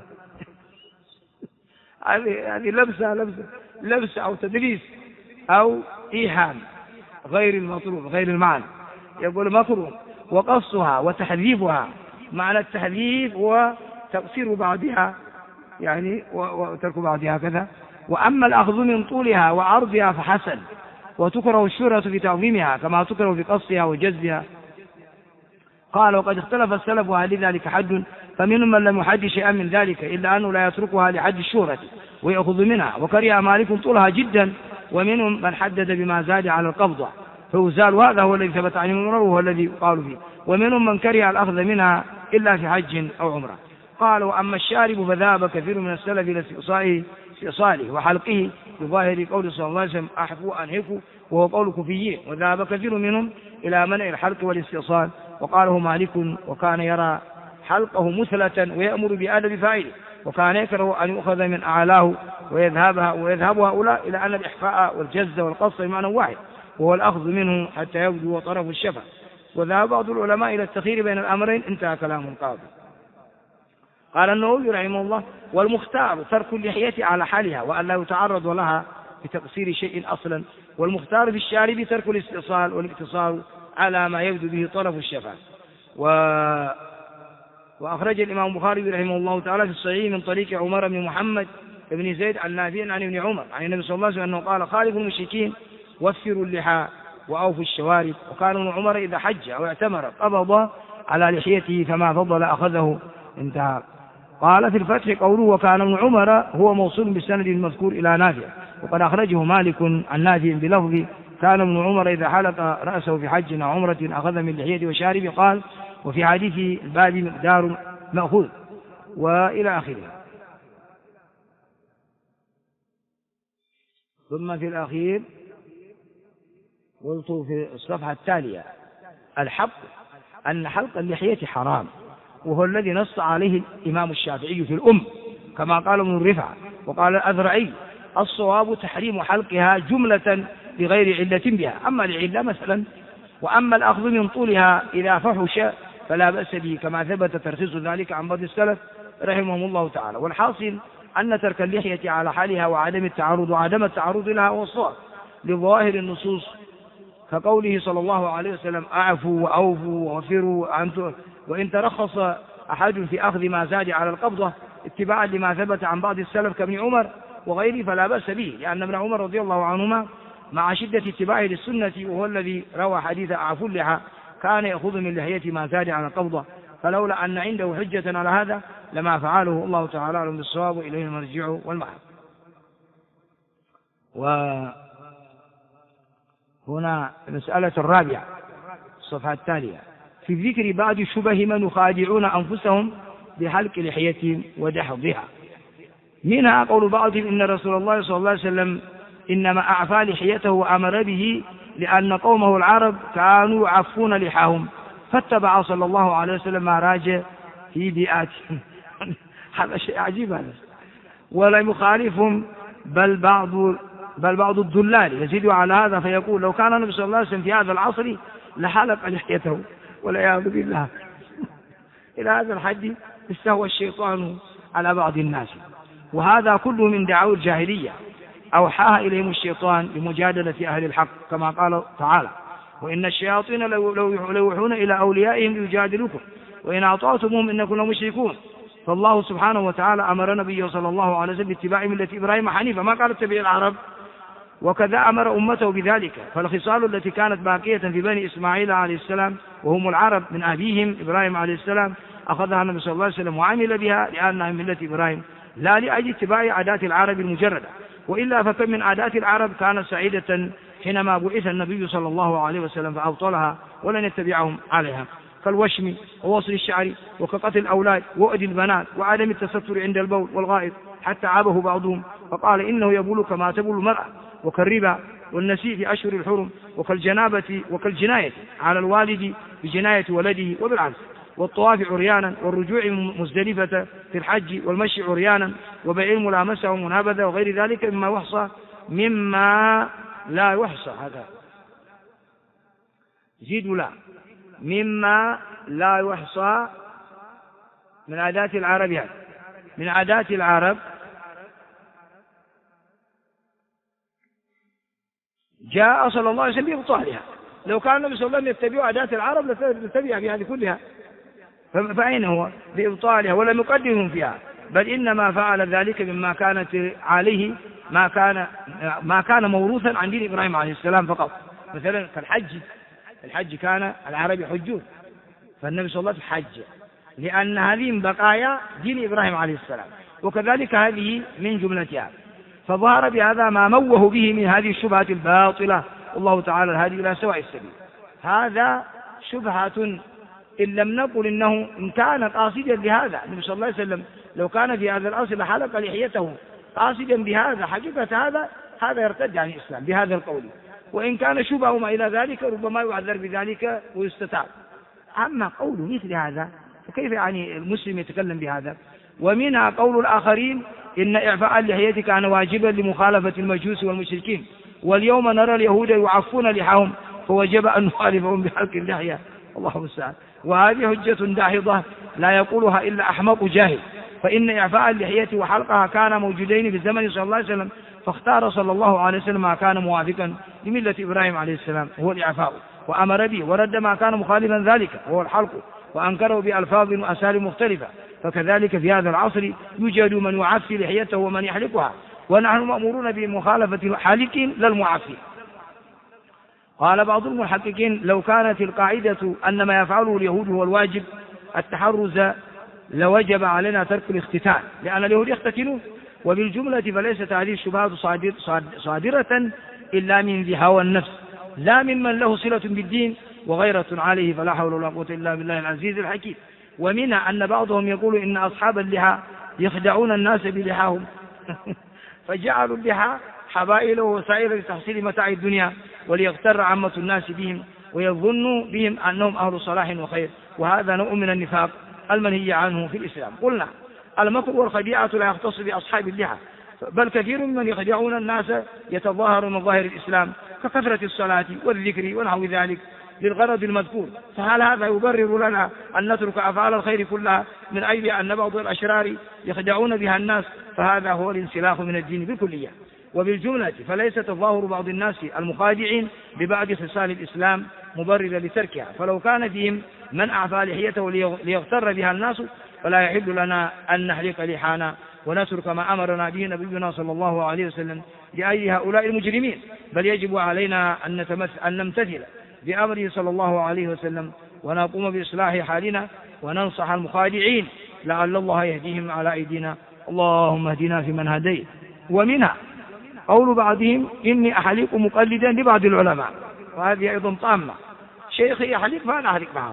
هذه لبسة أو تدليس أو إيهام غير المطلوب غير المعنى، يقول مكروه. وقصها وتحذيفها، معنى التحذيف هو تقصير بعضها يعني وترك بعضها كذا. وأما الأخذ من طولها وعرضها فحسن، وتكره الشهرة في تعظيمها كما تكره في قصها وجزها. قال وقد اختلف السلف وهل لذلك حد، فمنهم من لم يحد شيئا من ذلك إلا أنه لا يتركها لحد الشهرة ويأخذ منها، وكره مالك طولها جدا، ومنهم من حدد بما زاد على القبضة فيزال، وهذا هو الذي ثبت عن ابن عمر وهو الذي قالوا فيه. ومنهم من كره الأخذ منها إلا في حج أو عمرة. قال وأما الشارب فذهب كثير من السلف إلى استئصاله وحلقه بظاهر قول صلى الله عليه وسلم أحفوا أنهفوا، وهو قول كفيين. وذهب كثير منهم إلى منع الحلق والاستئصال، وقاله مالك وكان يرى حلقه مثلة ويأمر بآدب فاعله، وكان يكره أن يؤخذ من أعلاه ويذهب هؤلاء إلى أن الإحفاء والجز والقص بمعنى واحد، وهو الأخذ منه حتى يبدو طرف الشفة. وذهب بعض العلماء إلى التخيير بين الأمرين. انتهى كلام القاضي. قال النووي رحمه الله والمختار ترك اللحية على حالها وأن لا يتعرض لها بتقصير شيء أصلا، والمختار في الشارب ترك الاستئصال والاقتصار على ما يبدو به طرف الشفة. وأخرج الإمام البخاري رحمه الله تعالى في الصحيح من طريق عمر بن محمد بن زيد عن نافع عن ابن عمر عن النبي صلى الله عليه وسلم أنه قال خالفوا المشركين وفروا اللحى وأوفوا الشوارب. وكان ابن عمر إذا حج أو اعتمر قبض على لحيته فما فضل أخذه. انتهى. قال في الفتح قوله وكان ابن عمر هو موصول بالسند المذكور إلى نافع، وقد أخرجه مالك عن نافع بلفظ كان ابن عمر إذا حلق رأسه في حج أو عمرة أخذ من لحيته وشاربه. قال وفي حديث الباب مقدار مأخوذ وإلى آخره. ثم في الأخير قلت في الصفحة التالية الحق أن حلق اللحية حرام، وهو الذي نص عليه الإمام الشافعي في الأم كما قال ابن الرفع وقال الأذرعي الصواب تحريم حلقها جملة بغير علة بها، أما العلة مثلا. وأما الأخذ من طولها إذا فحش فلا بأس به كما ثبت ترخيص ذلك عن بعض السلف رحمهم الله تعالى. والحاصل أن ترك اللحية على حالها وعدم التعرض لها هو الصواب لظواهر النصوص، كقوله صلى الله عليه وسلم أعفوا وأوفوا ووفروا. وإن ترخص أحد في أخذ ما زاد على القبضة اتباعا لما ثبت عن بعض السلف كابن عمر وغيره فلا بأس به، لأن ابن عمر رضي الله عنهما مع شدة اتباعه للسنة وهو الذي روى حديث أعفو اللحى كان يأخذ من لحية ما زاد على القبضة، فلولا أن عنده حجة على هذا لما فعله. الله تعالى أعلم بالصواب وإليه المرجع والمآب. وهنا المسألة الرابعة الصفحة التالية في ذكر بعض شبه من يخادعون أنفسهم بحلق لحيتهم ودحضها. منها قول بعضهم إن رسول الله صلى الله عليه وسلم إنما أعفى لحيته وأمر به لأن قومه العرب كانوا يعفون لحاهم فاتبع صلى الله عليه وسلم ما راج في بيئاتهم. هذا شيء عجيب هذا. ولم يخالفهم بل بعض الدلال يزيد على هذا فيقول لو كان النبي صلى الله عليه وسلم في هذا العصر لحلق لحيته والعياذ بالله. إلى هذا الحد استهوى الشيطان على بعض الناس، وهذا كله من دعاوى الجاهلية أوحاها إليهم الشيطان لمجادلة أهل الحق كما قال تعالى وإن الشياطين لو يوحون إلى أوليائهم ليجادلوكم وإن أطعتموهم إنكم لمشركون. فالله سبحانه وتعالى أمر نبيه صلى الله عليه وسلم باتباع ملة إبراهيم حنيفا ما قال اتبع العرب، وكذا أمر أمته بذلك. فالخصال التي كانت باقية في بني إسماعيل عليه السلام وهم العرب من أبيهم إبراهيم عليه السلام أخذها النبي صلى الله عليه وسلم وعمل بها لأنها من ملة إبراهيم لا لأجل اتباع عادات العرب المجردة، وإلا فكم من عادات العرب كانت سعيدة حينما بعث النبي صلى الله عليه وسلم فأبطلها ولن يتبعهم عليها، كالوشم ووصل الشعر وكقتل الأولاد وأذى البنات وعدم التستر عند البول والغائط، حتى عابه بعضهم فقال إنه يبول كما تبول المرأة، وكالربا والنسيء في أشهر الحرم وكالجنابة وكالجناية على الوالد بجناية ولده وبالعكس، والطواف عريانا والرجوع من مزدلفة في الحج والمشي عريانا وبيع الملامسة ومنابذة وغير ذلك مما لا يحصى. هذا زيد لا مما لا يحصى من عادات العرب، يعني من عادات العرب جاء صلى الله عليه وسلم بإبطالها. لو كان النبي صلى الله عليه وسلم يتبع عادات العرب لتتبع في هذه كلها، فأين هو بإبطالها ولم يقدمهم فيها، بل إنما فعل ذلك مما كانت عليه ما كان موروثا عن دين إبراهيم عليه السلام فقط. مثلا الحج كان العرب يحجون فالنبي صلى الله عليه وسلم حج لأن هذه من بقايا دين إبراهيم عليه السلام، وكذلك هذه من جملتها. فظهر بهذا ما موه به من هذه الشبهة الباطلة، والله تعالى الهادي إلى سواء السبيل. هذا شبهة إن لم نقل إنه إن كان قاصدا بهذا النبي صلى الله عليه وسلم لو كان في هذا الأصل لحلق لحيته قاصدا بهذا حقيقة هذا يرتد عن الإسلام بهذا القول، وإن كان شبهه ما إلى ذلك ربما يعذر بذلك ويستتاب. أما قول مثل هذا فكيف يعني المسلم يتكلم بهذا؟ ومنها قول الآخرين إن إعفاء اللحية كان واجبا لمخالفة المجوس والمشركين، واليوم نرى اليهود يعفون لحاهم فوجب أن نخالفهم بحلق اللحية. الله المستعان. وهذه حجة داحضة لا يقولها إلا أحمق جاهل، فإن إعفاء اللحية وحلقها كان موجودين في الزمن صلى الله عليه وسلم، فاختار صلى الله عليه وسلم ما كان موافقا لملة إبراهيم عليه السلام هو الإعفاء، وأمر به ورد ما كان مخالفا ذلك وهو الحلق، وأنكره بألفاظ وأساليب مختلفة. فكذلك في هذا العصر يوجد من يعفي لحيته ومن يحلقها، ونحن مأمورون بمخالفة الحالقين لا المعفي. قال بعض المحققين لو كانت القاعدة أن ما يفعله اليهود هو الواجب التحرز لوجب علينا ترك الاختتان، لأن اليهود يختتنون. وبالجملة فليست هذه الشبهات صادرة إلا من ذي هوى النفس لا ممن له صلة بالدين وغيرة عليه، فلا حول ولا قوة إلا بالله العزيز الحكيم. ومنها أن بعضهم يقول إن أصحاب اللحى يخدعون الناس بلحاهم فجعلوا اللحى حبائل وسائل لتحصيل متاع الدنيا وليغتر عامة الناس بهم ويظنوا بهم أنهم أهل صلاح وخير، وهذا نوع من النفاق المنهي عنه في الإسلام. قلنا المكر والخديعة لا يختص بأصحاب اللحى، بل كثير ممن يخدعون الناس يتظاهر من ظاهر الإسلام ككثرة الصلاة والذكر ونحو ذلك للغرض المذكور. فهل هذا يبرر لنا أن نترك أفعال الخير كلها من أجل أن بعض الأشرار يخدعون بها الناس؟ فهذا هو الانسلاخ من الدين بالكلية. وبالجملة فليس تظاهر بعض الناس المخادعين ببعض خصال الإسلام مبررا لتركها، فلو كان فيهم من أعفى لحيته ليغتر بها الناس فلا يحل لنا أن نحلق لحانا ونترك ما أمرنا به نبينا صلى الله عليه وسلم لأجل هؤلاء المجرمين، بل يجب علينا أن نمتثل بأمره صلى الله عليه وسلم ونقوم بإصلاح حالنا وننصح المخادعين لعل الله يهديهم على أيدينا. اللهم اهدنا فيمن هديت. ومنها قول بعضهم إني أحلق مقلدا لبعض العلماء، وهذه أيضا طامة، شيخي يحلق فأنا أحلق معه.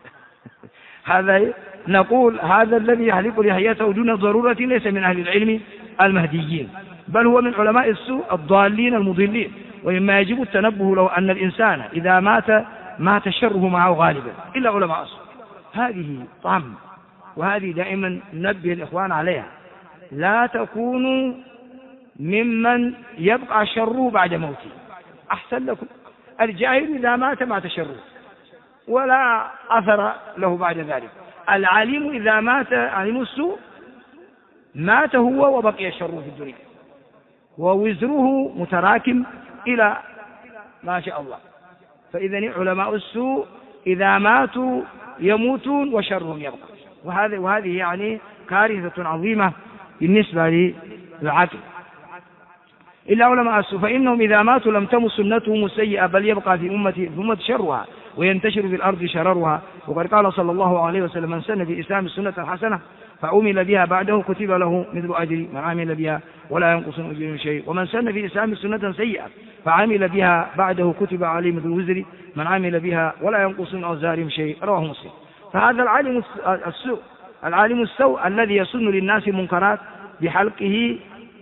هذا نقول هذا الذي يحلق لحيته دون ضرورة ليس من أهل العلم المهديين، بل هو من علماء السوء الضالين المضلين، ومما يجب التنبه له أن الإنسان إذا مات شره معه غالبا إلا علماء السوء. هذه طامة، وهذه دائما ننبه الإخوان عليها، لا تكونوا ممن يبقى شره بعد موته. أحسن لكم الجاهل إذا مات شره ولا أثر له بعد ذلك، العالم إذا مات علم السوء مات هو وبقي شره في الدنيا، ووزره متراكم إلى ما شاء الله. فإذا علماء السوء إذا ماتوا يموتون وشرهم يبقى، وهذه يعني كارثة عظيمة بالنسبة للعقل. إلا علماء السوء فإنهم إذا ماتوا لم تمت سنتهم السيئة، بل يبقى في أمة شرها وينتشر في الأرض شررها. وقد قال صلى الله عليه وسلم: من سن في الإسلام سنة حسنة فعمل بها بعده كتب له مثل أجر من عمل بها ولا ينقص من أجرهم شيء، ومن سن في الإسلام سنة سيئة فعمل بها بعده كتب عليه مثل وزر من عمل بها ولا ينقص من أوزارهم شيء. رواه مسلم. فهذا العالم السوء الذي يسن للناس منكرات بحلقه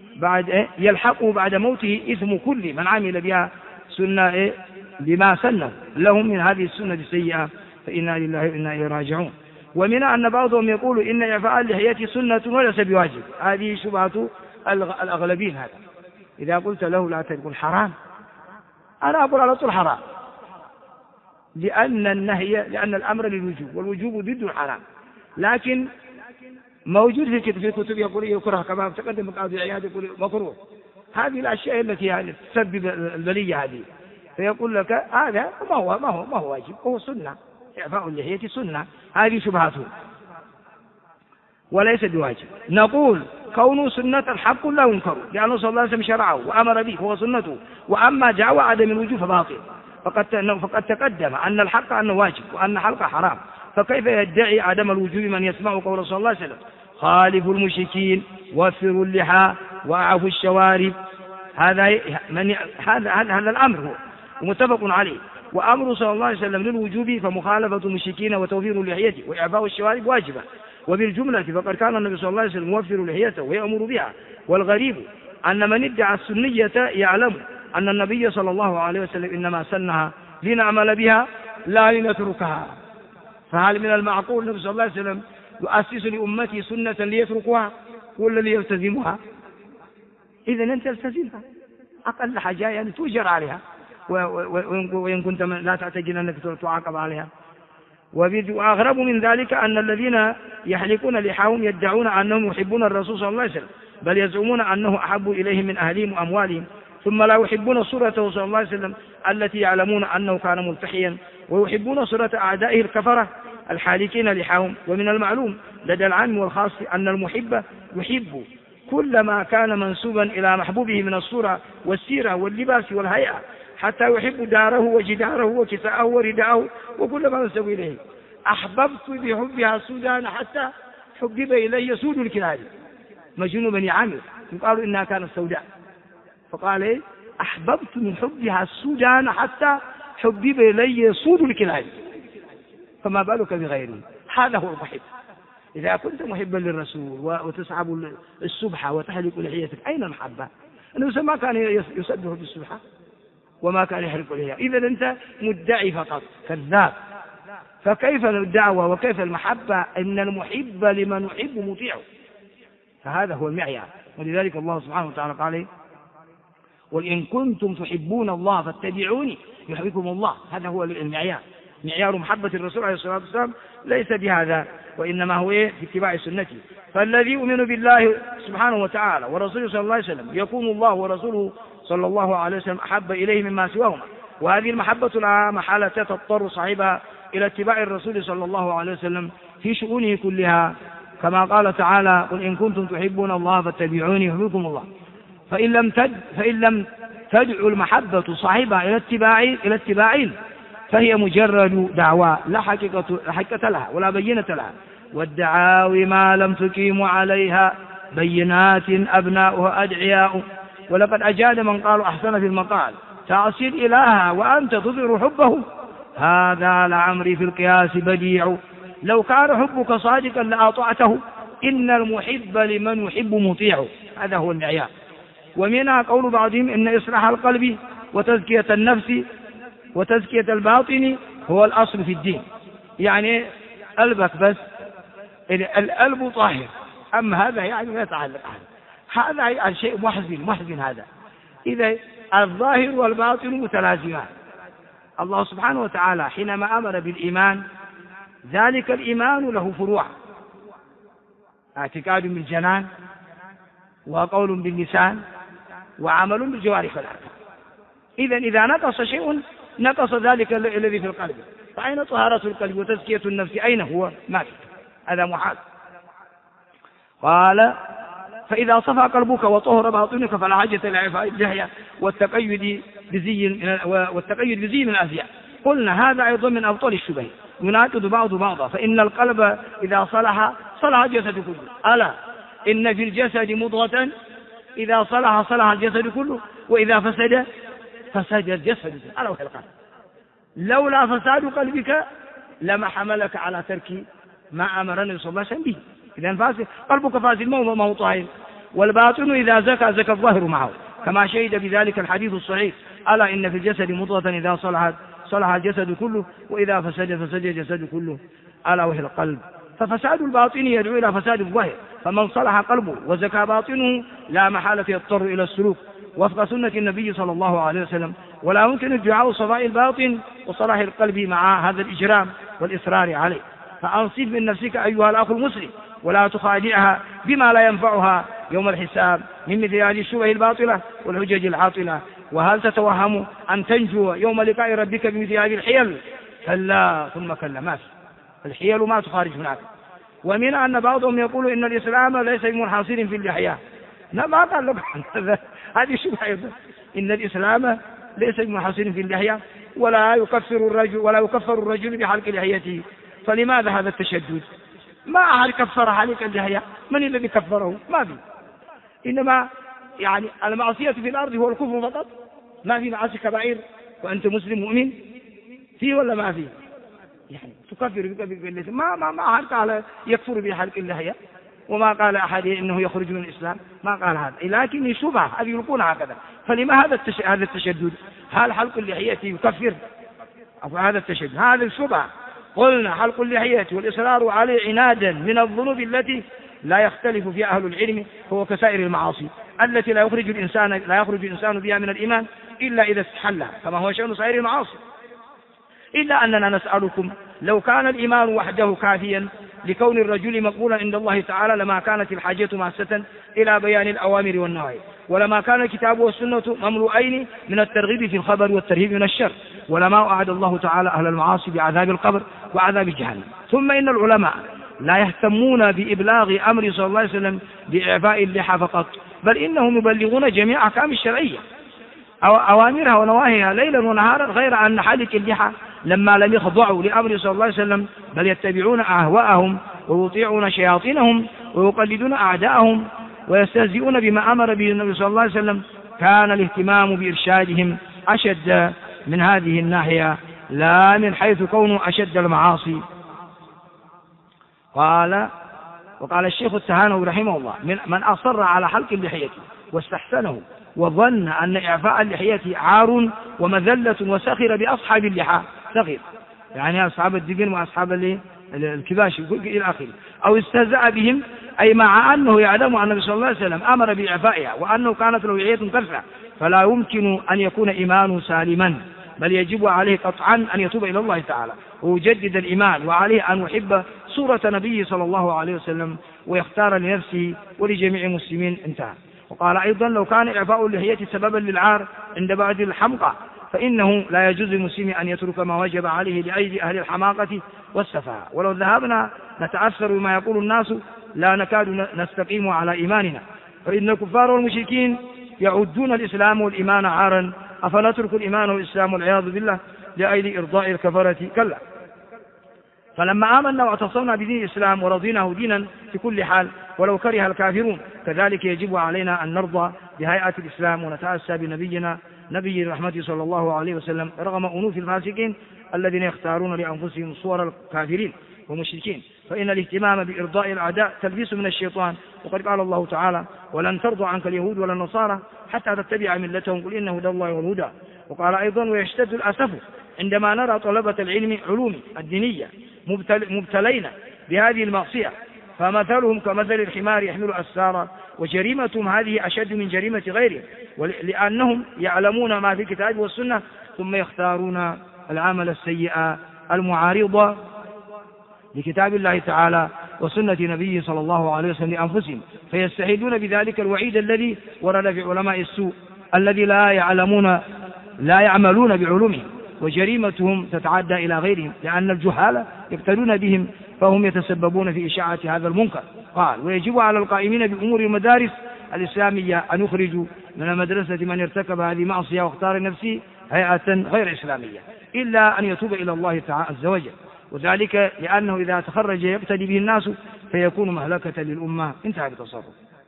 يلحقه بعد موته إثم كل من عمل بها سنة بما سنه لهم من هذه السنة السيئة، فإنا لله وإنا إليه راجعون. ومنها أن بعضهم يقول إن إعفاء اللحية سنة وليس بواجب. هذه شبهة الأغلبين. هذا إذا قلت له لا تقول حرام، أنا أقول على طول حرام، لأن الأمر للوجوب، والوجوب ضد الحرام، لكن موجود في كتب يقول يكره، كما تقدم قاضي عياض يقول مكروه. هذه الأشياء التي يعني تسبب البلية هذه، فيقول لك هذا ما هو واجب، هو سنة، إعفاء اللحية سنة. هذه شبهاته وليس بواجب. نقول كونه سنة حق لا ينكر، لأنه صلى الله عليه وسلم شرعه وأمر به فهو سنته، وأما دعوى عدم الوجوب فباطل. فقد تقدم أن الحق أنه واجب وأن حلقه حرام، فكيف يدعي عدم الوجوب من يسمع قول صلى الله عليه وسلم: خالفوا المشركين وفروا اللحى وأعفوا الشوارب. هذا الأمر هو متفق عليه، وأمر صلى الله عليه وسلم للوجوب فمخالفة المشركين وتوفير اللحية وإعفاء الشوارب واجبة. وبالجملة فقد كان النبي صلى الله عليه وسلم يوفر لحيته ويأمر بها. والغريب أن من ادعى السنية يعلم أن النبي صلى الله عليه وسلم إنما سنها لنعمل بها لا لنتركها. فهل من المعقول النبي صلى الله عليه وسلم يؤسس لأمتي سنة ليتركوها ولا ليلتزموها؟ إذا أنت التزمها، أقل حاجة يعني تؤجر عليها، وإن كنت لا تعتقد أنك تعاقب عليها. وأغرب من ذلك أن الذين يحلقون لحاهم يدعون أنهم يحبون الرسول صلى الله عليه وسلم، بل يزعمون أنه أحب إليهم من أهلهم وأموالهم، ثم لا يحبون صورته صلى الله عليه وسلم التي يعلمون أنه كان ملتحيا، ويحبون صورة أعدائه الكفرة الحالكين لحاهم. ومن المعلوم لدى العام والخاص أن المحب يحب كل ما كان منسوبا إلى محبوبه من الصورة والسيرة واللباس والهيئة، حتى يحب داره وجداره وكساءه ورداءه وكل ما ينسب إليه. أحببت بحبها السودان حتى حبب إلي سود الكلاب. مجنون بني عامر يقال إنها كانت سوداء، فقال أحببت من حبها السودان حتى حبب إلي سود الكلاب، فما بالك بغيره. هذا هو المحب. إذا كنت محبا للرسول وتسحب السبحة وتحلق لحيتك، أين المحبة؟ أنه ما كان يسبح بالسبحة وما كان يحرق لحية. إذا أنت مدعي فقط كذاب. فكيف الدعوة وكيف المحبة؟ إن المحب لمن يحب مطيعه، فهذا هو المعيار. ولذلك الله سبحانه وتعالى قال: وإن كنتم تحبون الله فاتبعوني يحبكم الله. هذا هو المعيار. معيار محبة الرسول عليه الصلاة والسلام ليس بهذا، وإنما هو في اتباع سنته. فالذي يؤمن بالله سبحانه وتعالى ورسوله صلى الله عليه وسلم يكون الله ورسوله صلى الله عليه وسلم أحب إليه مما سواهما، وهذه المحبة لا محالة تضطر صاحبها إلى اتباع الرسول صلى الله عليه وسلم في شؤونه كلها، كما قال تعالى: قل إن كنتم تحبون الله فاتبعوني يحببكم الله. فإن لم تدعو المحبة صاحبها إلى اتباع فهي مجرد دعوى لا حقيقة لها ولا بينة لها، والدعاوي ما لم تقيم عليها بينات أبناؤها أدعياء. ولقد أجاد من قال أحسن في المقال: تعصي الإله وأنت تظهر حبه، هذا لعمري في القياس بديع، لو كان حبك صادقا لأطعته، إن المحب لمن يحب مطيع. هذا هو الإعياء. ومنها قول بعضهم إن إصلاح القلب وتزكية النفس وتزكية الباطن هو الأصل في الدين، يعني قلبك بس، القلب طاهر، أما هذا يعني لا يتعلق هذا يعني شيء محزن هذا. إذا الظاهر والباطن متلازمان. الله سبحانه وتعالى حينما أمر بالإيمان، ذلك الإيمان له فروع: اعتقاد بالجنان، وقول باللسان، وعمل بالجوارح والأركان. إذا نقص شيء نقص ذلك الذي في القلب. فأين طهارة القلب وتزكية النفس؟ أين هو؟ ما في، هذا محال. قال: فإذا صفى قلبك وطهر باطنك فلا حاجة لإعفاء اللحية والتقيد بزي من الأزياء. قلنا هذا أيضا من أبطال الشبه، يناقض بعضا، فإن القلب إذا صلح الجسد كله. ألا إن في الجسد مضغة إذا صلح الجسد كله، وإذا فسد الجسد كله. ألا وهي القلب. لولا فساد قلبك لما حملك على ترك ما أمر النبي صلى الله عليه وسلم به. إذا قلبك فاسد ما هو طاهر. والباطن إذا زكى الظاهر معه، كما شهد بذلك الحديث الصحيح: ألا إن في الجسد مضغة إذا صلح الجسد كله، وإذا فسد الجسد كله، ألا وهي القلب. ففساد الباطن يدعو إلى فساد الظاهر، فمن صلح قلبه وزكى باطنه لا محالة يضطر إلى السلوك وفق سنة النبي صلى الله عليه وسلم. ولا يمكن ادعاء صفاء الباطن وصلاح القلب مع هذا الإجرام والإصرار عليه. فأنصف من نفسك أيها الأخ المسلم، ولا تخادعها بما لا ينفعها يوم الحساب من مثل هذه الشبه الباطلة والحجج العاطلة. وهل تتوهم أن تنجو يوم لقاء ربك بمثل هذه الحيل؟ كلا ثم كلا، ما في، الحيل ما تخارج هناك. ومن أن بعضهم يقول إن الإسلام ليس بمنحصر في اللحية. ما قال لك هذه شبهة، إن الإسلام ليس بمنحصر في اللحية، ولا يكفر الرجل بحلق لحيته. فلماذا هذا التشدد؟ ما أحد كفر حلق اللحية، من الذي كفره؟ ما في. إنما يعني المعصية في الأرض هو الكفر فقط، ما في معاصي كبائر وأنت مسلم مؤمن فيه ولا ما فيه؟ يعني تكفر بالله. ما أحد قال يكفر بحلق اللحية، وما قال أحد إنه يخرج من الإسلام، ما قال هذا، لكن شبهة هذه يلقون هكذا. فلما هذا التشدد؟ هل حلق اللحية يكفر؟ هذا التشدد هذا الشبهة. قلنا حلق اللحية والإصرار عليه عنادا من الذنوب التي لا يختلف فيها أهل العلم، هو كسائر المعاصي التي لا يخرج الإنسان بها من الإيمان إلا إذا استحلها، كما هو شأن سائر المعاصي. إلا أننا نسألكم: لو كان الإيمان وحده كافيا لكون الرجل مقبولا عند الله تعالى لما كانت الحاجة ماسة إلى بيان الأوامر والنواهي، ولما كان الكتاب والسنة مملوءين من الترغيب في الخبر والترهيب من الشر، ولما أوعد الله تعالى أهل المعاصي بعذاب القبر وعذاب جهنم. ثم إن العلماء لا يهتمون بإبلاغ أمر صلى الله عليه وسلم بإعفاء اللحى فقط، بل إنهم يبلغون جميع أحكام الشرعية أو أوامرها ونواهيها ليلا ونهارا، غير أن حالك اللحى لما لم يخضعوا لأمر صلى الله عليه وسلم بل يتبعون أهواءهم ويطيعون شياطينهم ويقلدون أعداءهم ويستهزئون بما أمر به النبي صلى الله عليه وسلم، كان الاهتمام بإرشادهم أشد من هذه الناحية، لا من حيث كونه أشد المعاصي. وقال الشيخ التهانوي رحمه الله: من أصر على حلق اللحية واستحسنه وظن أن إعفاء اللحية عار ومذلة وسخر بأصحاب اللحى، سخر يعني أصحاب الدقن وأصحاب الكباش إلى آخره، أو استهزأ بهم، أي مع أنه يعلم أن النبي صلى الله عليه وسلم أمر بإعفائها وأنه كانت له لحية كثرة، فلا يمكن أن يكون إيمانه سالما، بل يجب عليه قطعا أن يتوب إلى الله تعالى ويجدد الإيمان، وعليه أن يحب صورة نبيه صلى الله عليه وسلم ويختار لنفسه ولجميع المسلمين. انتهى. وقال أيضا: لو كان إعفاء اللحية سببا للعار عند بعض الحمقى فإنه لا يجوز للمسلم أن يترك ما وجب عليه لأجل أهل الحماقة والسفاهة. ولو ذهبنا نتأثر بما يقول الناس لا نكاد نستقيم على إيماننا، فإن الكفار والمشركين يعدون الإسلام والإيمان عارا، أفنترك الإيمان والإسلام والعياذ بالله لأجل إرضاء الكفرة؟ كلا. فلما آمنا واعتصمنا بدين الإسلام ورضيناه دينا في كل حال ولو كره الكافرون، كذلك يجب علينا أن نرضى بهيئة الإسلام ونتأسى بنبينا نبي الرحمة صلى الله عليه وسلم رغم أنوف الفاسقين الذين يختارون لأنفسهم صور الكافرين والمشركين. فإن الاهتمام بإرضاء الأعداء تلبيس من الشيطان، وقد قال الله تعالى: ولن ترضى عنك اليهود ولا النصارى حتى تتبع ملتهم قل إن هدى الله والهدى. وقال أيضا: ويشتد الأسف عندما نرى طلبة العلم علوم الدينية مبتلين بهذه المعصية، فمثلهم كمثل الحمار يحمل أسفارا، وجريمتهم هذه أشد من جريمة غيرهم، لأنهم يعلمون ما في الكتاب والسنة ثم يختارون العمل السيء المعارض لكتاب الله تعالى وسنة نبيه صلى الله عليه وسلم لأنفسهم، فيستحيلون بذلك الوعيد الذي ورد في علماء السوء الذي لا يعملون بعلومهم، وجريمتهم تتعدى إلى غيرهم لأن الجهال يقتدون بهم فهم يتسببون في إشاعة هذا المنكر. قال: ويجب على القائمين بأمور المدارس الإسلامية أن يخرجوا من المدرسة من ارتكب هذه معصية واختار نفسه هيئة غير إسلامية إلا أن يتوب إلى الله تعالى عز وجل، وذلك لأنه إذا تخرج يقتدي به الناس فيكون مهلكة للأمة. انتهى بتصرف.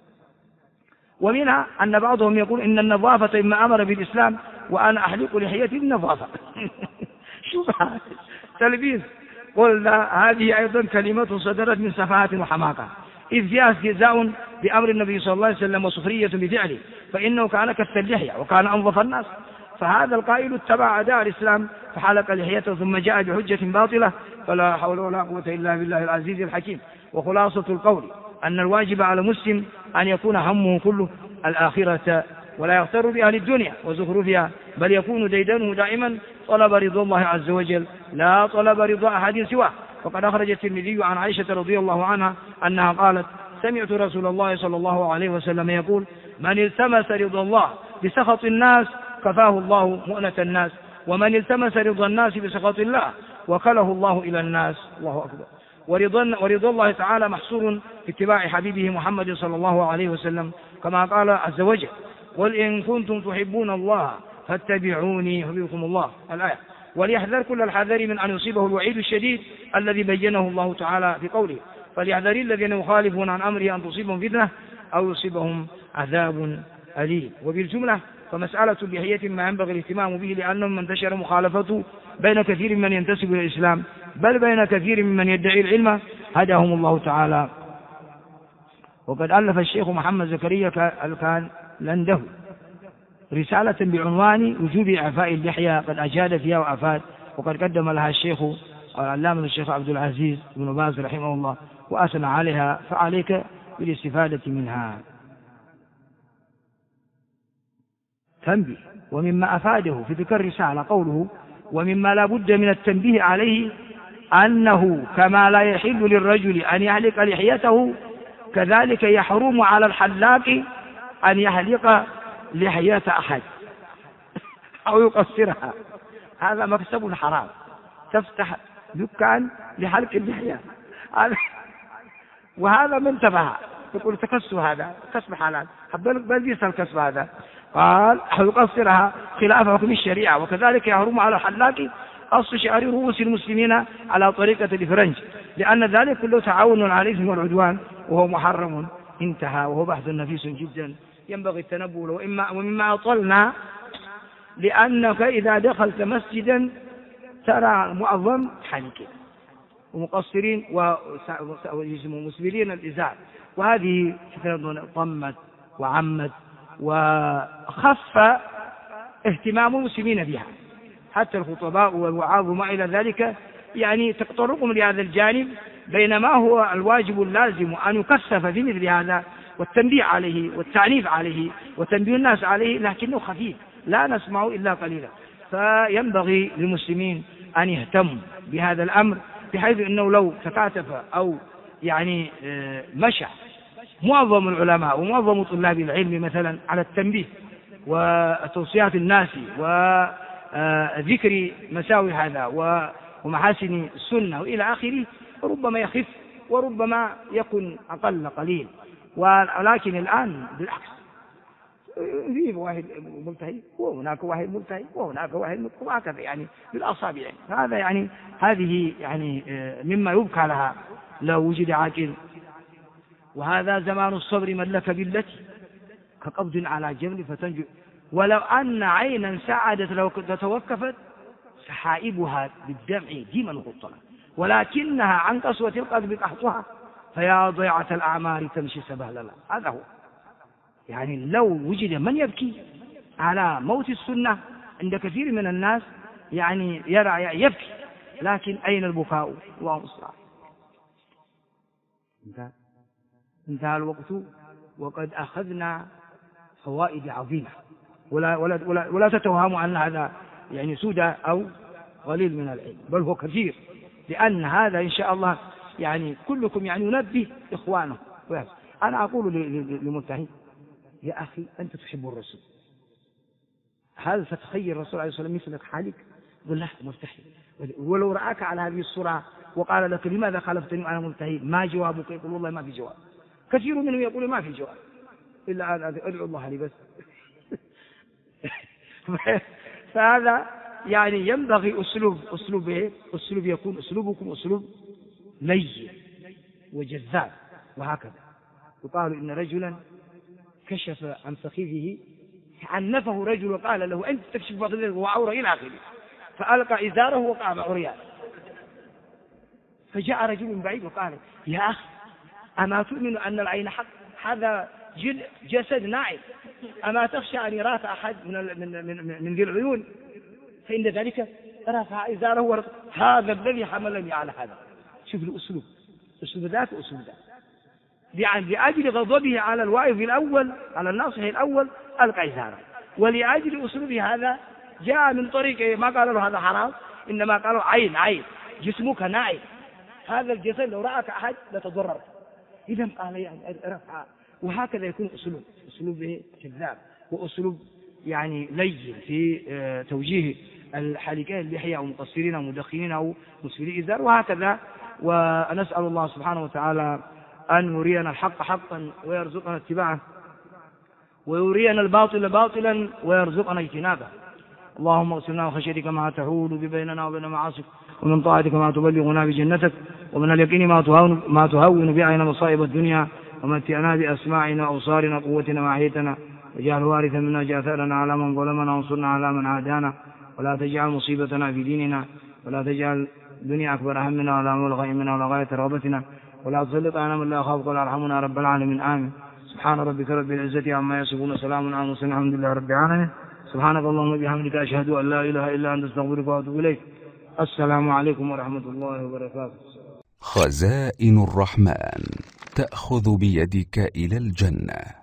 ومنها أن بعضهم يقول إن النظافة إما أمر بالإسلام وأنا أحلق لحيتي بالنظافة. شوف تلبيس. قلنا هذه أيضا كلمة صدرت من سفاهة وحماقة، إذ فيها استهزاء بأمر النبي صلى الله عليه وسلم وسخرية بفعله، فإنه كان كف اللحية وكان أنظف الناس، فهذا القائل اتبع أعداء الإسلام فحلق لحيته ثم جاء بحجة باطلة، فلا حول ولا قوة إلا بالله العزيز الحكيم. وخلاصة القول أن الواجب على المسلم أن يكون همه كله الآخرة ولا يغتر بأهل الدنيا وزخرفها، بل يكون ديدنه دائما طلب رضا الله عز وجل لا طلب رضا أحد سواه. وقد أخرج الترمذي عن عائشة رضي الله عنها أنها قالت: سمعت رسول الله صلى الله عليه وسلم يقول: من التمس رضا الله بسخط الناس كفاه الله مؤنة الناس، ومن التمس رضا الناس بسخط الله وكله الله إلى الناس. الله أكبر. ورضا الله تعالى محصور في اتباع حبيبه محمد صلى الله عليه وسلم، كما قال عز وجل: قل إن كنتم تحبون الله فاتبعوني يحببكم الله، الآية. وليحذر كل الحذر من أن يصيبه الوعيد الشديد الذي بينه الله تعالى في قوله: فليحذر الذين يخالفون عن أمره أن تصيبهم فتنة أو يصيبهم عذاب أليم. وبالجملة فمسألة اللحية ما ينبغي الاهتمام به، لأنه من انتشر مخالفته بين كثير من ينتسب إلى الإسلام بل بين كثير ممن يدعي العلم هداهم الله تعالى. وقد ألف الشيخ محمد زكريا الكالندهي رسالة بعنوان وجوب إعفاء اللحية، قد أجاد فيها وأفاد، وقد قدم لها الشيخ العلامة الشيخ عبد العزيز بن باز رحمه الله وأثنى عليها، فعليك بالاستفادة منها. تنبيه. ومما أفاده في تلك الرسالة قوله: ومما لا بد من التنبيه عليه أنه كما لا يحل للرجل أن يحلق لحيته كذلك يحرم على الحلاق أن يحلق لحية أحد أو يقصرها. هذا مكسب حرام. تفتح دكان لحلق اللحية وهذا من تبعها تقول تكسب، هذا كسب حلال، بل بيس الكسب هذا. قال: أو يقصرها خلاف حكم الشريعة، وكذلك يحرم على الحلاق قص شعر رؤوس المسلمين على طريقة الإفرنج، لأن ذلك كله تعاون على الإثم والعدوان وهو محرم. انتهى. وهو بحث نفيس جدا ينبغي التنبؤ له. ومما أطلنا لأنك إذا دخلت مسجدا ترى معظم حالكين ومقصرين ومسبلين الإزار، وهذه فتنة طمت وعمت وخف اهتمام المسلمين بها، حتى الخطباء والوعاظ وما إلى ذلك يعني تقتربهم لهذا الجانب، بينما هو الواجب اللازم أن يكثف في مثل هذا والتنبيه عليه والتعنيف عليه وتنبيه الناس عليه، لكنه خفيف لا نسمع إلا قليلا. فينبغي للمسلمين أن يهتموا بهذا الأمر، بحيث أنه لو تكاتف أو يعني مشى معظم العلماء ومعظم طلاب العلم مثلا على التنبيه وتوصيات الناس ذكر مساوي هذا ومحاسن السنة وإلى آخره، ربما يخف وربما يكون أقل قليل. ولكن الآن بالعكس، في واحد ملتهي وهناك واحد ملتهي وهناك واحد ملتهي وهكذا، يعني بالأصابع. هذا يعني هذه يعني مما يبكى لها لو وجد عاقل. وهذا زمان الصبر من لك بالتي كقبض على جبل فتنجو، ولو أن عينا سعدت لو تتوقفت سحائبها بالدمع ديما مقطرة، ولكنها عن قسوة القلب قحطها فيا ضيعة الأعمار تمشي سبهللا. هذا هو، يعني لو وجد من يبكي على موت السنة عند كثير من الناس يعني يرى يبكي، لكن أين البكاء؟ الله المستعان. انتهى الوقت وقد أخذنا فوائد عظيمة، ولا تتوهموا أن هذا يعني سودة أو قليل من العلم، بل هو كثير، لأن هذا إن شاء الله يعني كلكم يعني ينبه إخوانه. أنا أقول للملتهي يا أخي أنت تحب الرسول، هل تتخيل الرسول عليه الصلاة والسلام مثلك حالك؟ قل له ملتهي، ولو رآك على هذه الصورة وقال لك لماذا خالفتني وأنا ملتهي، ما جوابك؟ يقول والله ما في جواب. كثير منهم يقول ما في جواب إلا أن أدعو الله لي بس. فهذا يعني ينبغي أسلوب يكون أسلوبكم أسلوب لين وجذاب. وهكذا يقال إن رجلا كشف عن فخذه عنفه رجل وقال له أنت تكشف فخذك وعورة إلى آخره، فألقى إزاره وقع عريان. فجاء رجل من بعيد وقال يا أخي أما تؤمن أن العين حق؟ هذا جسد ناعم، أما تخشى أن يراك أحد من ذي العيون؟ فإن ذلك رفع إزاره هذا الذي حملني على هذا. شوف الأسلوب، أسلوب ذاك وأسلوب ذاك. لأجل غضبه على الواعظ الأول، على الناصح الأول، ألقى إزاره. ولأجل أسلوبه هذا جاء من طريق ما قال له هذا حرام، إنما قالوا عين جسمك ناعم، هذا الجسد لو رأك أحد لتضرر. إذا قال يعني رفع. وهكذا يكون أسلوب كذاب، وأسلوب يعني لين في توجيه الحالكين اللحية أو مقصرين أو مدخنين أو مسفلي إزار وهكذا. ونسأل الله سبحانه وتعالى أن يرينا الحق حقا ويرزقنا اتباعه، ويرينا الباطل باطلا ويرزقنا اجتنابه. اللهم اغفر لنا وخشيتك ما تحول بيننا وبين معاصيك، ومن طاعتك ما تبلغنا بجنتك، ومن اليقين ما تهون بعين مصائب الدنيا، ومتعنا بأسماعنا وأبصارنا قوتنا ما أحييتنا، واجعل وارثا منا جاثرنا على من ظلمنا وانصرنا على من عادانا، ولا تجعل مصيبتنا في ديننا، ولا تجعل الدنيا أكبر همنا ولا مبلغ علمنا ولا غاية رغبتنا، ولا تسلط علينا من لا يخافك ولا يرحمنا رب العالمين. آمين. سبحان ربك رب العزة عما يصفون، سلام على المرسلين، الحمد لله رب العالمين. سبحانك اللهم وبحمدك أشهد أن لا إله إلا أنت أستغفرك وأتوب إليك. السلام عليكم ورحمة الله وبركاته. خزائن الرحمن تأخذ بيدك إلى الجنة.